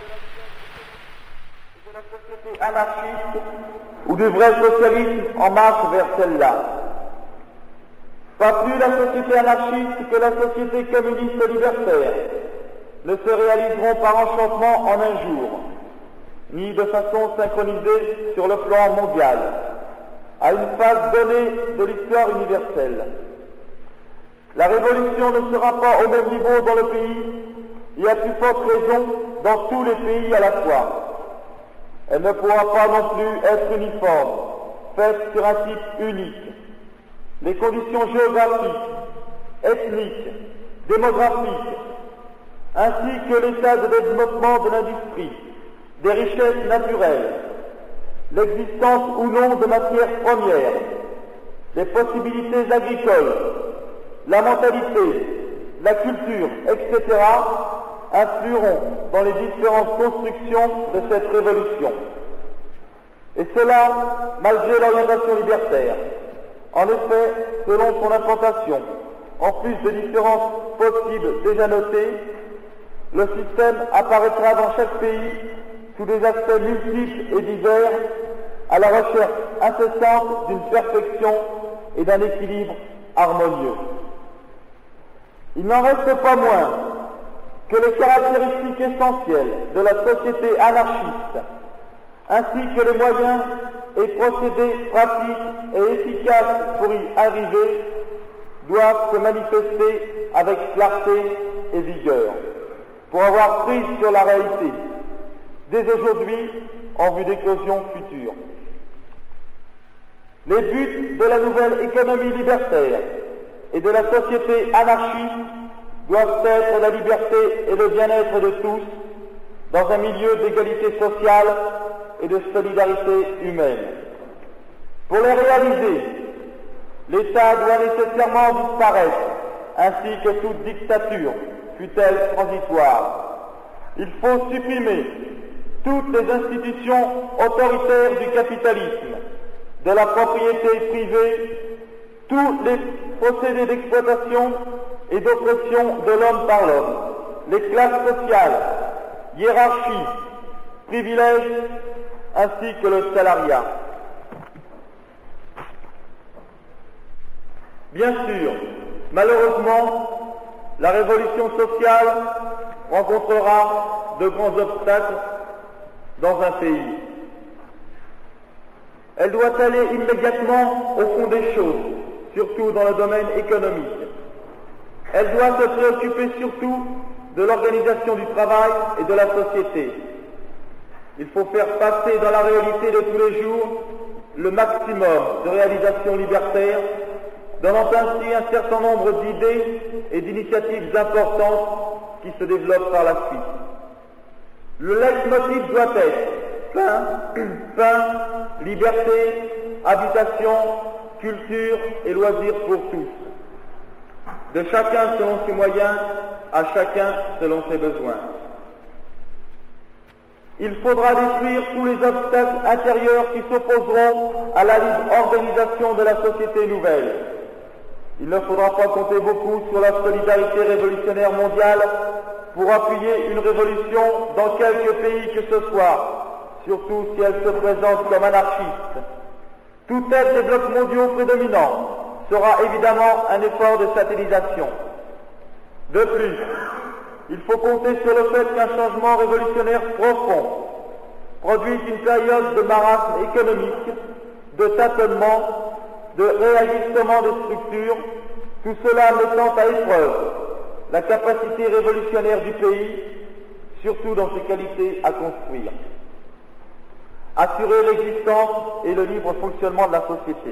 de la société anarchiste ou du vrai socialisme en marche vers celle-là. Pas plus la société anarchiste que la société communiste libertaire ne se réaliseront par enchantement en un jour, ni de façon synchronisée sur le plan mondial, à une phase donnée de l'histoire universelle. La révolution ne sera pas au même niveau dans le pays, et à plus forte raison dans tous les pays à la fois. Elle ne pourra pas non plus être uniforme, faite sur un type unique. Les conditions géographiques, ethniques, démographiques, ainsi que l'état de développement de l'industrie, des richesses naturelles, l'existence ou non de matières premières, les possibilités agricoles, la mentalité, la culture, etc., influeront dans les différentes constructions de cette révolution. Et cela, malgré l'orientation libertaire. En effet, selon son implantation, en plus de différences possibles déjà notées, le système apparaîtra dans chaque pays sous des aspects multiples et divers, à la recherche incessante d'une perfection et d'un équilibre harmonieux. Il n'en reste pas moins que les caractéristiques essentielles de la société anarchiste, ainsi que les moyens et procédés pratiques et efficaces pour y arriver, doivent se manifester avec clarté et vigueur, pour avoir prise sur la réalité, dès aujourd'hui, en vue d'éclosions futures. Les buts de la nouvelle économie libertaire et de la société anarchiste doivent être la liberté et le bien-être de tous dans un milieu d'égalité sociale et de solidarité humaine. Pour les réaliser, l'État doit nécessairement disparaître, ainsi que toute dictature, fût-elle transitoire. Il faut supprimer toutes les institutions autoritaires du capitalisme, de la propriété privée, tous les procédés d'exploitation et d'oppression de l'homme par l'homme, les classes sociales, hiérarchies, privilèges, ainsi que le salariat. Bien sûr, malheureusement, la révolution sociale rencontrera de grands obstacles dans un pays. Elle doit aller immédiatement au fond des choses, surtout dans le domaine économique. Elle doit se préoccuper surtout de l'organisation du travail et de la société. Il faut faire passer dans la réalité de tous les jours le maximum de réalisations libertaires, donnant ainsi un certain nombre d'idées et d'initiatives importantes qui se développent par la suite. Le leitmotiv doit être pain, liberté, habitation, culture et loisirs pour tous. De chacun selon ses moyens, à chacun selon ses besoins. Il faudra détruire tous les obstacles intérieurs qui s'opposeront à la libre organisation de la société nouvelle. Il ne faudra pas compter beaucoup sur la solidarité révolutionnaire mondiale pour appuyer une révolution dans quelque pays que ce soit, surtout si elle se présente comme anarchiste. Tout aide des blocs mondiaux prédominants sera évidemment un effort de satellisation. De plus, il faut compter sur le fait qu'un changement révolutionnaire profond produit une période de marasme économique, de tâtonnement, de réajustement des structures, tout cela mettant à épreuve la capacité révolutionnaire du pays, surtout dans ses qualités à construire. Assurer l'existence et le libre fonctionnement de la société.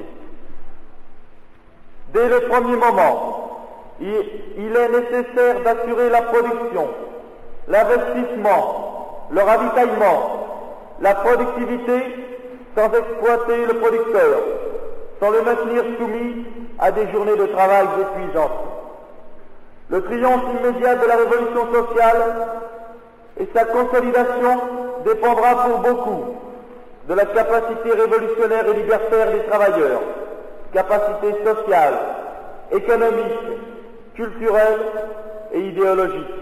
Dès le premier moment, il est nécessaire d'assurer la production, l'investissement, le ravitaillement, la productivité sans exploiter le producteur, sans le maintenir soumis à des journées de travail épuisantes. Le triomphe immédiat de la révolution sociale et sa consolidation dépendra pour beaucoup de la capacité révolutionnaire et libertaire des travailleurs, capacité sociale, économique, culturelle et idéologique.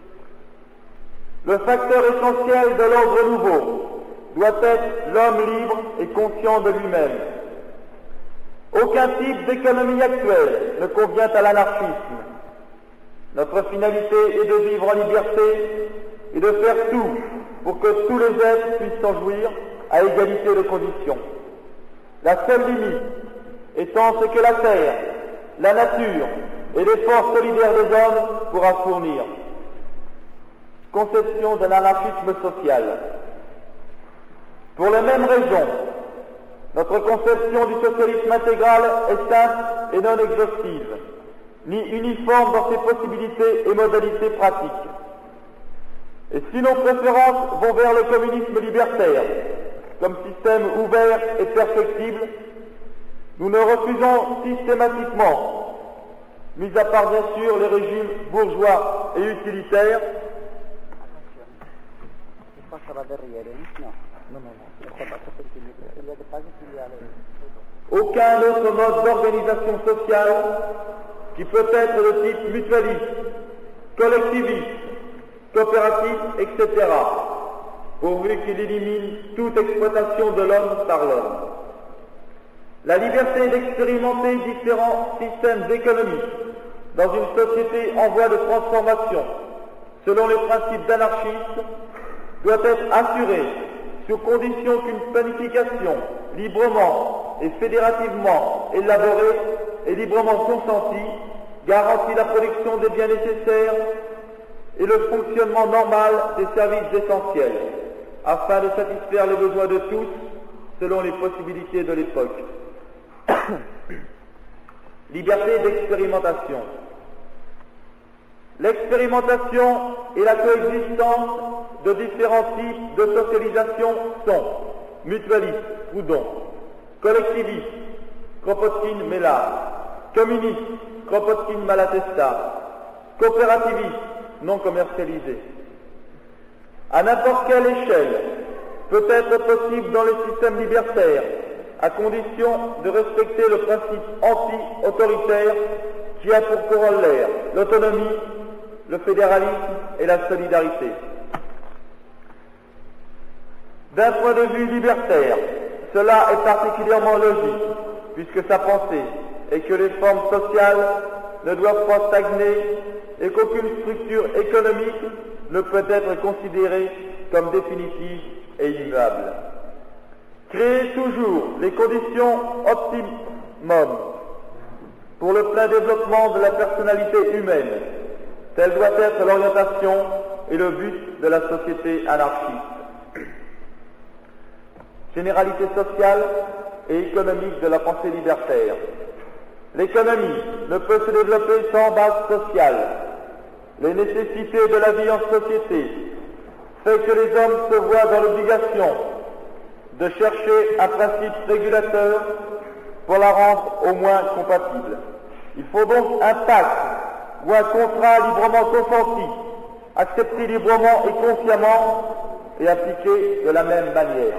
Le facteur essentiel de l'ordre nouveau doit être l'homme libre et conscient de lui-même. Aucun type d'économie actuelle ne convient à l'anarchisme. Notre finalité est de vivre en liberté et de faire tout pour que tous les êtres puissent s'en jouir à égalité de conditions. La seule limite étant ce que la terre, la nature et les forces solidaires des hommes pourra fournir. Conception d'un anarchisme social. Pour les mêmes raisons, notre conception du socialisme intégral est simple et non exhaustive, ni uniforme dans ses possibilités et modalités pratiques. Et si nos préférences vont vers le communisme libertaire, comme système ouvert et perfectible, nous ne refusons systématiquement, mis à part bien sûr les régimes bourgeois et utilitaires, aucun autre mode d'organisation sociale qui peut être de type mutualiste, collectiviste, coopératif, etc., pourvu qu'il élimine toute exploitation de l'homme par l'homme. La liberté d'expérimenter différents systèmes économiques dans une société en voie de transformation, selon les principes d'anarchisme, doit être assurée sous condition qu'une planification librement et fédérativement élaborée et librement consentie garantit la production des biens nécessaires et le fonctionnement normal des services essentiels, afin de satisfaire les besoins de tous selon les possibilités de l'époque. Liberté d'expérimentation. L'expérimentation et la coexistence de différents types de socialisation sont mutualistes, Proudhon, collectivistes, Kropotkin-Mélard, communistes, Kropotkin-Malatesta, coopérativistes, non commercialisés. À n'importe quelle échelle peut être possible dans le système libertaire, à condition de respecter le principe anti-autoritaire qui a pour corollaire l'autonomie, le fédéralisme et la solidarité. D'un point de vue libertaire, cela est particulièrement logique, puisque sa pensée est que les formes sociales ne doivent pas stagner et qu'aucune structure économique ne peut être considérée comme définitive et immuable. Créer toujours les conditions optimum pour le plein développement de la personnalité humaine, telle doit être l'orientation et le but de la société anarchiste. Généralité sociale et économique de la pensée libertaire. L'économie ne peut se développer sans base sociale. Les nécessités de la vie en société fait que les hommes se voient dans l'obligation de chercher un principe régulateur pour la rendre au moins compatible. Il faut donc un pacte ou un contrat librement consenti, accepté librement et consciemment et appliqué de la même manière.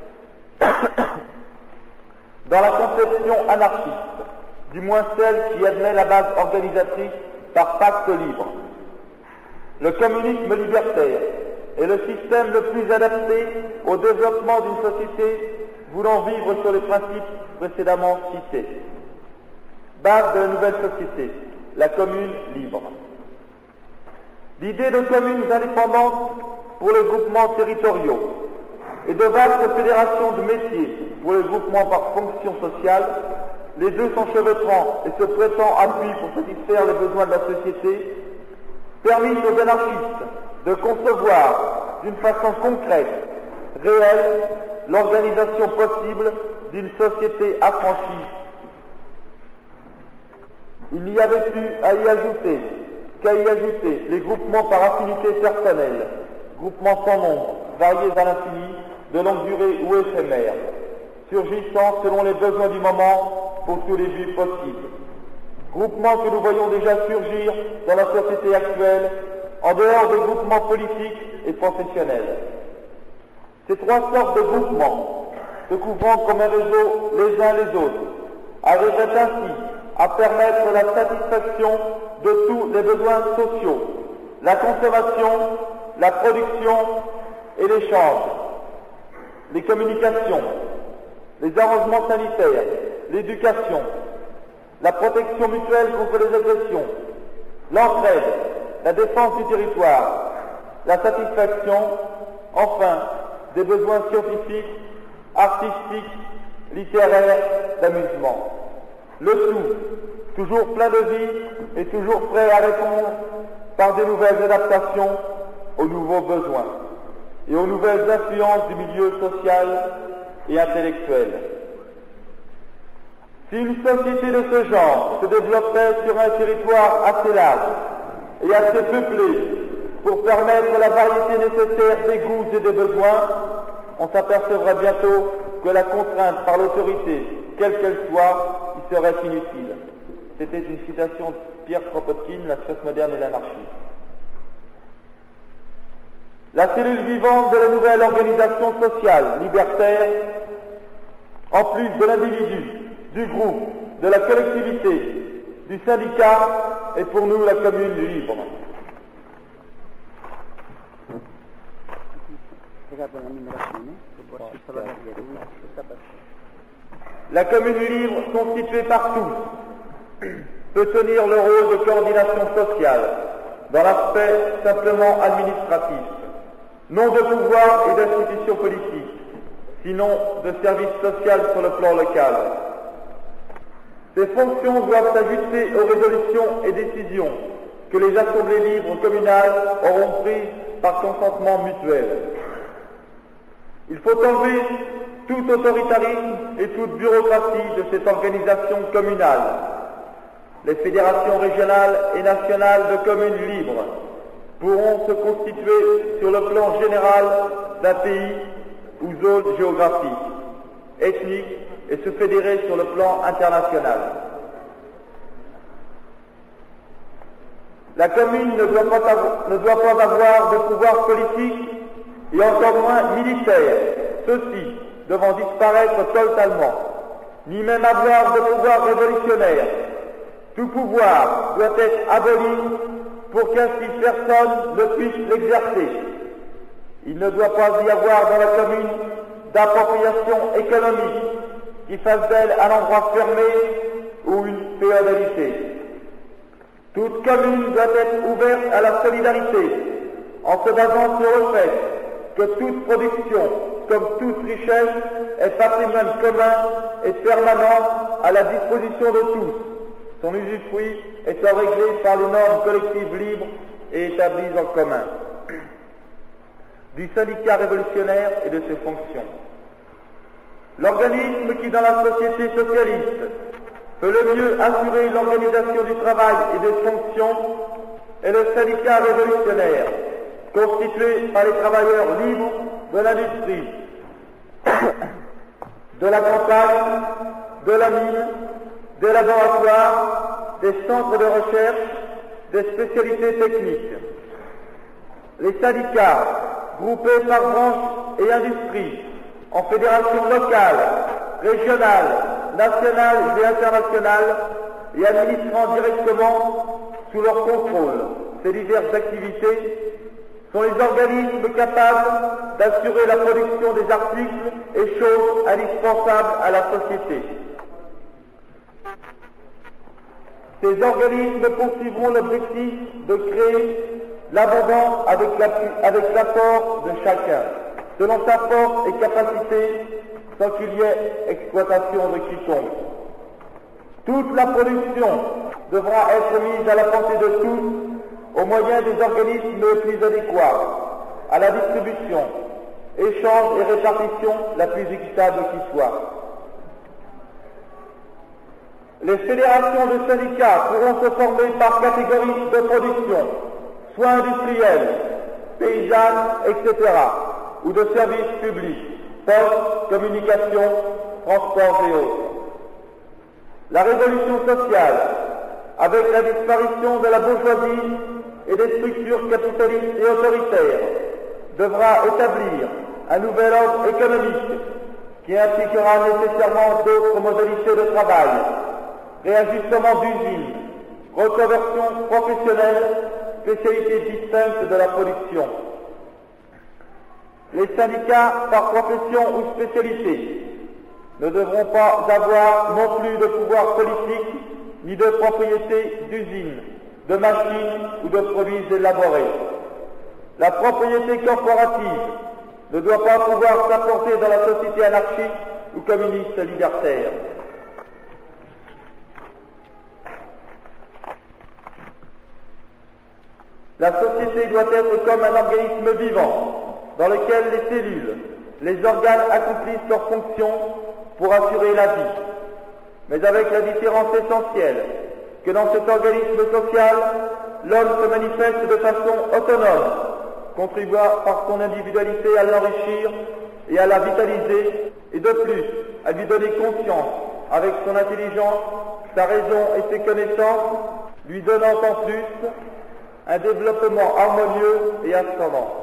Dans la conception anarchiste, du moins celle qui admet la base organisatrice par pacte libre, le communisme libertaire est le système le plus adapté au développement d'une société voulant vivre sur les principes précédemment cités. Base de la nouvelle société, la commune libre. L'idée de communes indépendantes pour les groupements territoriaux et de vastes fédérations de métiers pour les groupements par fonction sociale, les deux s'enchevêtrant et se prêtant appui pour satisfaire les besoins de la société, permis aux anarchistes de concevoir d'une façon concrète, réelle, l'organisation possible d'une société affranchie. Il n'y avait plus qu'à y ajouter les groupements par affinité personnelle, groupements sans nombre, variés à l'infini, de longue durée ou éphémères, surgissant selon les besoins du moment pour tous les buts possibles. Groupements que nous voyons déjà surgir dans la société actuelle, en dehors des groupements politiques et professionnels. Ces trois sortes de groupements, se couvrant comme un réseau les uns les autres, arriveraient ainsi à permettre la satisfaction de tous les besoins sociaux, la consommation, la production et l'échange, les communications, les arrangements sanitaires, l'éducation, la protection mutuelle contre les agressions, l'entraide, la défense du territoire, la satisfaction, enfin, des besoins scientifiques, artistiques, littéraires, d'amusement. Le tout, toujours plein de vie et toujours prêt à répondre par des nouvelles adaptations aux nouveaux besoins et aux nouvelles influences du milieu social et intellectuel. Si une société de ce genre se développerait sur un territoire assez large et assez peuplé pour permettre la variété nécessaire des goûts et des besoins, on s'apercevrait bientôt que la contrainte par l'autorité, quelle qu'elle soit, y serait inutile. C'était une citation de Pierre Kropotkin, La science moderne et l'anarchie. La cellule vivante de la nouvelle organisation sociale libertaire, en plus de l'individu, du groupe, de la collectivité, du syndicat, est pour nous la commune libre. La commune libre, constituée par tous, peut tenir le rôle de coordination sociale dans l'aspect simplement administratif, non de pouvoir et d'institution politique, sinon de service social sur le plan local. Ces fonctions doivent s'ajuster aux résolutions et décisions que les assemblées libres communales auront prises par consentement mutuel. Il faut enlever tout autoritarisme et toute bureaucratie de cette organisation communale. Les fédérations régionales et nationales de communes libres pourront se constituer sur le plan général d'un pays ou zone géographique, ethnique, et se fédérer sur le plan international. La commune ne doit pas avoir de pouvoir politique et encore moins militaire, ceux-ci devant disparaître totalement, ni même avoir de pouvoir révolutionnaire. Tout pouvoir doit être aboli pour qu'ainsi personne ne puisse l'exercer. Il ne doit pas y avoir dans la commune d'appropriation économique qui fasse d'elle un endroit fermé ou une féodalité. Toute commune doit être ouverte à la solidarité en se basant sur le fait que toute production, comme toute richesse, est patrimoine commun et permanent à la disposition de tous. Son usufruit étant réglé par les normes collectives libres et établies en commun. Du syndicat révolutionnaire et de ses fonctions. L'organisme qui, dans la société socialiste, peut le mieux assurer l'organisation du travail et des fonctions est le syndicat révolutionnaire, constitué par les travailleurs libres de l'industrie, de la campagne, de la mine, des laboratoires, des centres de recherche, des spécialités techniques. Les syndicats, groupés par branches et industries, en fédérations locales, régionales, nationales et internationales, et administrant directement sous leur contrôle ces diverses activités, sont les organismes capables d'assurer la production des articles et choses indispensables à la société. Ces organismes poursuivront l'objectif de créer l'abondance avec l'apport de chacun, selon sa force et capacité, sans qu'il y ait exploitation de quiconque. Toute la production devra être mise à la portée de tous au moyen des organismes les plus adéquats, à la distribution, échange et répartition la plus équitable qui soit. Les fédérations de syndicats pourront se former par catégorie de production, soit industrielle, paysanne, etc., ou de services publics, poste, communication, transport et autres. La révolution sociale, avec la disparition de la bourgeoisie et des structures capitalistes et autoritaires, devra établir un nouvel ordre économique qui impliquera nécessairement d'autres modalités de travail, réajustement d'usines, reconversion professionnelle, spécialités distinctes de la production. Les syndicats, par profession ou spécialité, ne devront pas avoir non plus de pouvoir politique, ni de propriété d'usines, de machines ou de produits élaborés. La propriété corporative ne doit pas pouvoir s'apporter dans la société anarchique ou communiste libertaire. La société doit être comme un organisme vivant, dans lequel les cellules, les organes accomplissent leurs fonctions pour assurer la vie, mais avec la différence essentielle que dans cet organisme social, l'homme se manifeste de façon autonome, contribuant par son individualité à l'enrichir et à la vitaliser, et de plus à lui donner conscience avec son intelligence, sa raison et ses connaissances, lui donnant en plus un développement harmonieux et ascendant.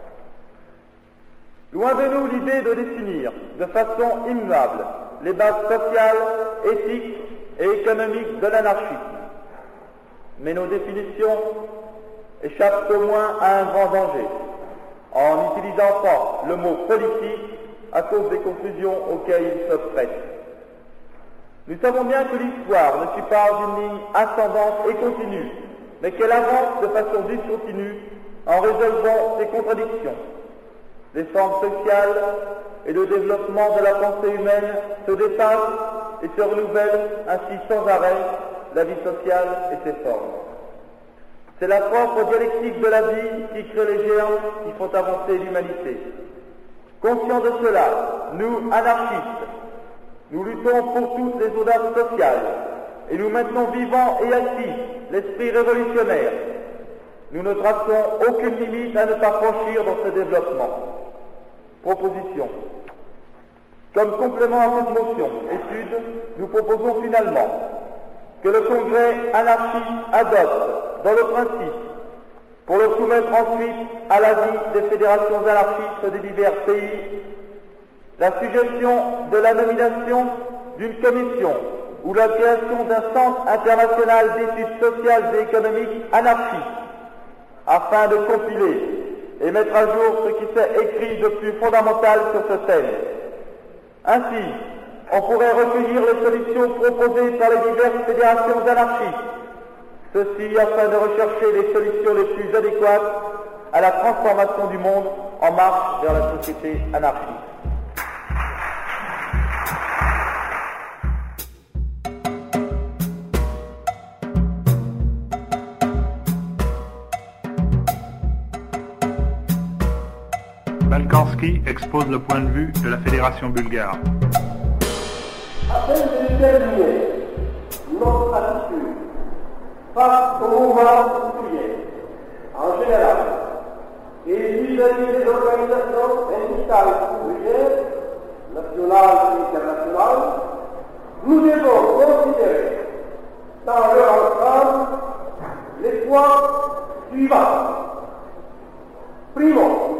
Loin de nous l'idée de définir de façon immuable les bases sociales, éthiques et économiques de l'anarchisme. Mais nos définitions échappent au moins à un grand danger, en n'utilisant pas le mot politique à cause des confusions auxquelles il se prête. Nous savons bien que l'histoire ne suit pas une ligne ascendante et continue, mais qu'elle avance de façon discontinue en résolvant ses contradictions. Les formes sociales et le développement de la pensée humaine se dépassent et se renouvellent ainsi sans arrêt, la vie sociale et ses formes. C'est la propre dialectique de la vie qui crée les géants qui font avancer l'humanité. Conscients de cela, nous, anarchistes, nous luttons pour toutes les audaces sociales et nous maintenons vivant et actif l'esprit révolutionnaire. Nous ne traçons aucune limite à ne pas franchir dans ce développement. Proposition. Comme complément à cette motion, étude, nous proposons finalement que le Congrès anarchiste adopte, dans le principe, pour le soumettre ensuite à l'avis des fédérations anarchistes des divers pays, la suggestion de la nomination d'une commission ou la création d'un centre international d'études sociales et économiques anarchistes, afin de compiler et mettre à jour ce qui s'est écrit de plus fondamental sur ce thème. Ainsi, on pourrait recueillir les solutions proposées par les diverses fédérations anarchistes, ceci afin de rechercher les solutions les plus adéquates à la transformation du monde en marche vers la société anarchiste. Balkanski expose le point de vue de la Fédération bulgare. Afin de déterminer notre attitude face au mouvement ouvrier en général et vis-à-vis des organisations syndicales ouvrières, nationales et internationales, nous devons considérer dans leur ensemble les points suivants. Primo,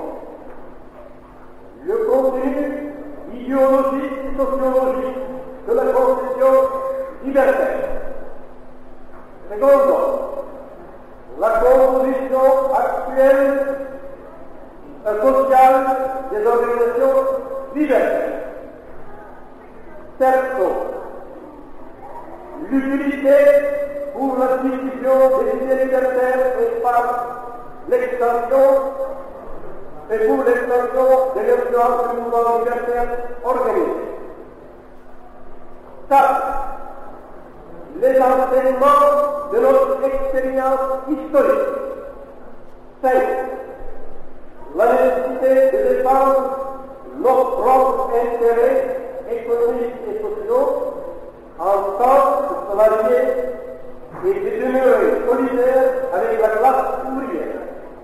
le contenu idéologique et sociologique de la conception libertaire. Secondo, la composition actuelle sociale des organisations libertaires. Terzo, l'utilité pour la diffusion des idées libertaires et par l'extension et pour l'extension de l'influence du mouvement universel organisé. 4. Les enseignements de notre expérience historique. 5. La nécessité de défendre nos propres intérêts économiques et sociaux en tant que salariés et de demeurer solidaires avec la classe ouvrière.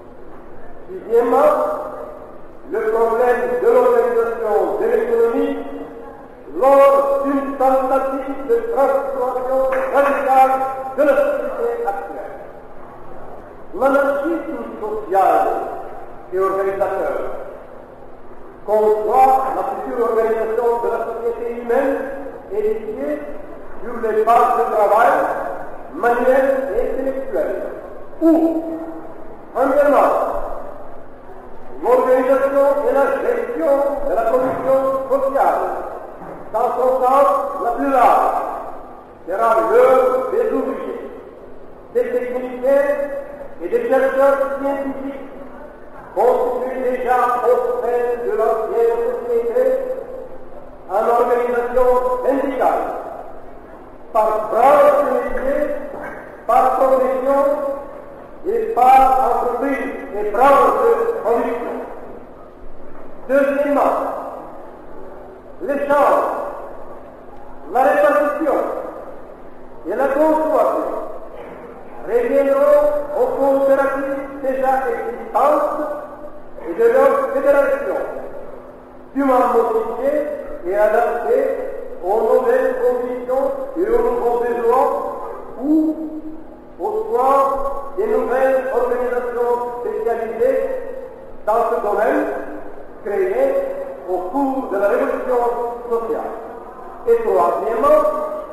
6. Le problème de l'organisation de l'économie lors d'une tentative de transformation radicale de la société actuelle. L'anarchisme social et organisateur conçoit la future organisation de la société humaine édifiée sur les bases de travail manuel et intellectuel, où, premièrement, l'organisation et la gestion de la commission sociale, dans son sens la plus large, sera l'œuvre des ouvriers, des techniciens et des chercheurs scientifiques constitués déjà au sein de l'ancienne société en organisation syndicale, par branche de métier, par profession et par entreprise et branche de production. Deuxièmement, l'échange, la répartition et la consommation reviendront aux coopératives déjà existantes et de leur fédération, dûment modifiées et adaptées aux nouvelles conditions et aux nouveaux besoins ou au soir des nouvelles organisations spécialisées dans ce domaine créées au cours de la révolution sociale. Et troisièmement,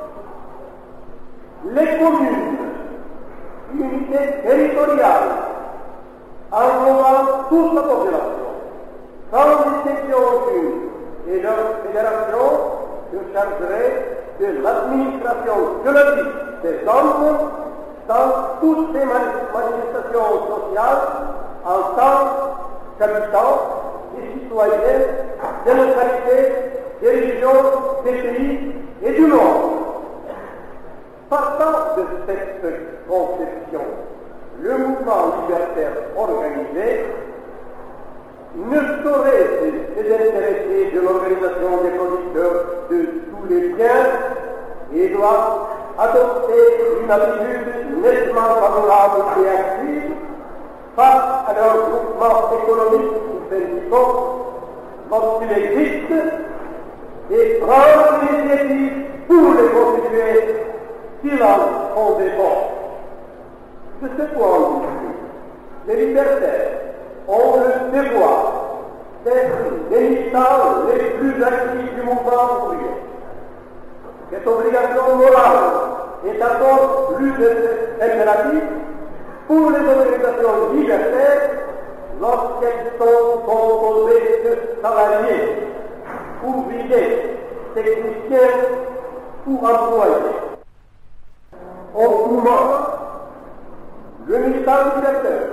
les communes, unités territoriales, englobant toute la population, sans distinction aucune, et leur fédération se chargerait de l'administration juridique des hommes dans toutes ces manifestations sociales en tant qu'habitants et citoyens des localités, des régions, des pays et du monde. Partant de cette conception, le mouvement libertaire organisé ne saurait se désintéresser de l'organisation des producteurs de tous les biens et doit adopter une attitude nettement favorable et active face à leurs groupements économiques ou syndicaux lorsqu'il existe et prendre l'initiative pour les constituer s'ils en font des bons. De ce point de vue, les libertaires ont le devoir d'être les militants les plus actifs du mouvement ouvrier. Cette obligation morale est encore plus impérative pour les organisations libertaires lorsqu'elles sont composées de salariés, ouvriers, techniciens ou employés. Autrement, le militant libertaire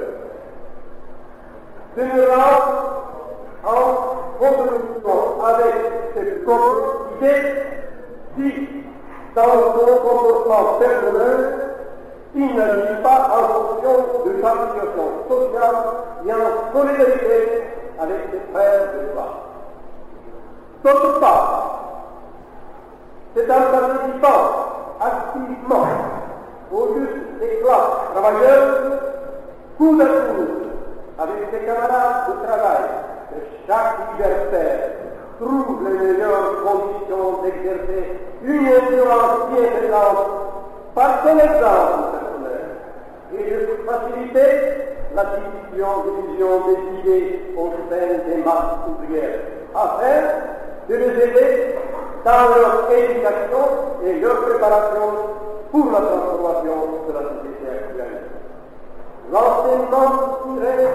demeurera en contradiction avec ses propres idées si, dans son comportement personnel, il n'agit pas en fonction de sa situation sociale et en solidarité avec ses frères de classe. D'autre part, c'est en participant activement aux luttes des classes travailleuses, coup à coup, avec ses camarades de travail, que chaque libertaire trouve les meilleures conditions d'exercer une influence bienfaisante par son exemple personnel et de faciliter la diffusion des idées au sein des masses ouvrières, afin de les aider dans leur éducation et leur préparation pour la transformation de la société actuelle. L'enseignement tiré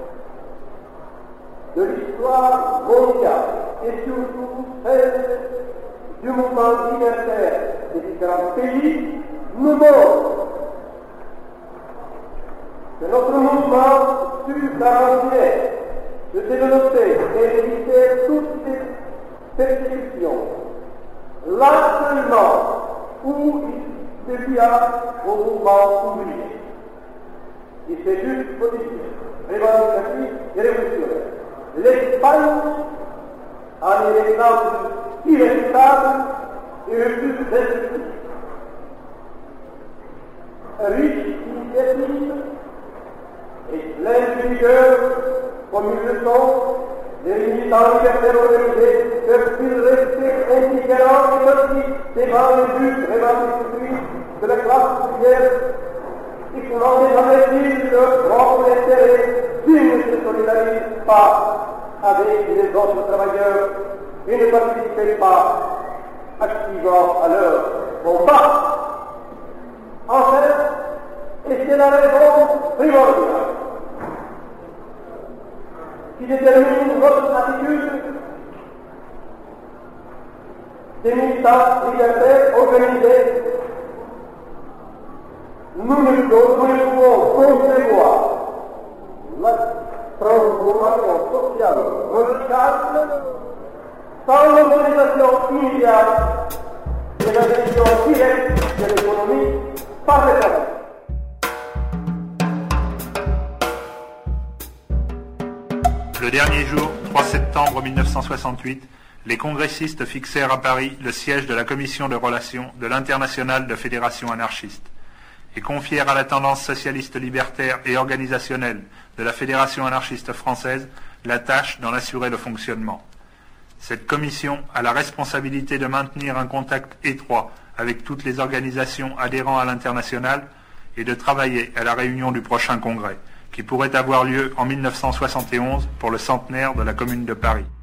de l'histoire mondiale et surtout celle du mouvement libertaire des différents pays nous montre que notre mouvement su garantir de développer et d'éviter toutes les persécutions. Là seulement où il se lia au mouvement ouvrier. Et c'est juste politique, revendicatif et révolutionnaire. L'Espagne en est l'exemple irréfutable et le plus destructif. Riche d'initiative et plein de vigueur, comme ils le sont, les militants libertaires organisés peuvent-ils rester indifférents et passifs devant les buts revendicatifs de la classe ouvrière et comment désormais-ils leur propre intérêt s'ils ne se solidarisent pas avec les autres travailleurs et ne participent pas activement à leur combat. Enfin, et c'est la raison primordiale qui détermine votre attitude des militants libertaires organisés. Nous ne pouvons concevoir la transformation sociale remarquable sans l'organisation immédiate de la gestion directe de l'économie par le travail. Le dernier jour, 3 septembre 1968, les congressistes fixèrent à Paris le siège de la commission de relations de l'Internationale de fédération anarchiste et confièrent à la tendance socialiste libertaire et organisationnelle de la Fédération anarchiste française la tâche d'en assurer le fonctionnement. Cette commission a la responsabilité de maintenir un contact étroit avec toutes les organisations adhérant à l'Internationale et de travailler à la réunion du prochain congrès, qui pourrait avoir lieu en 1971 pour le centenaire de la Commune de Paris.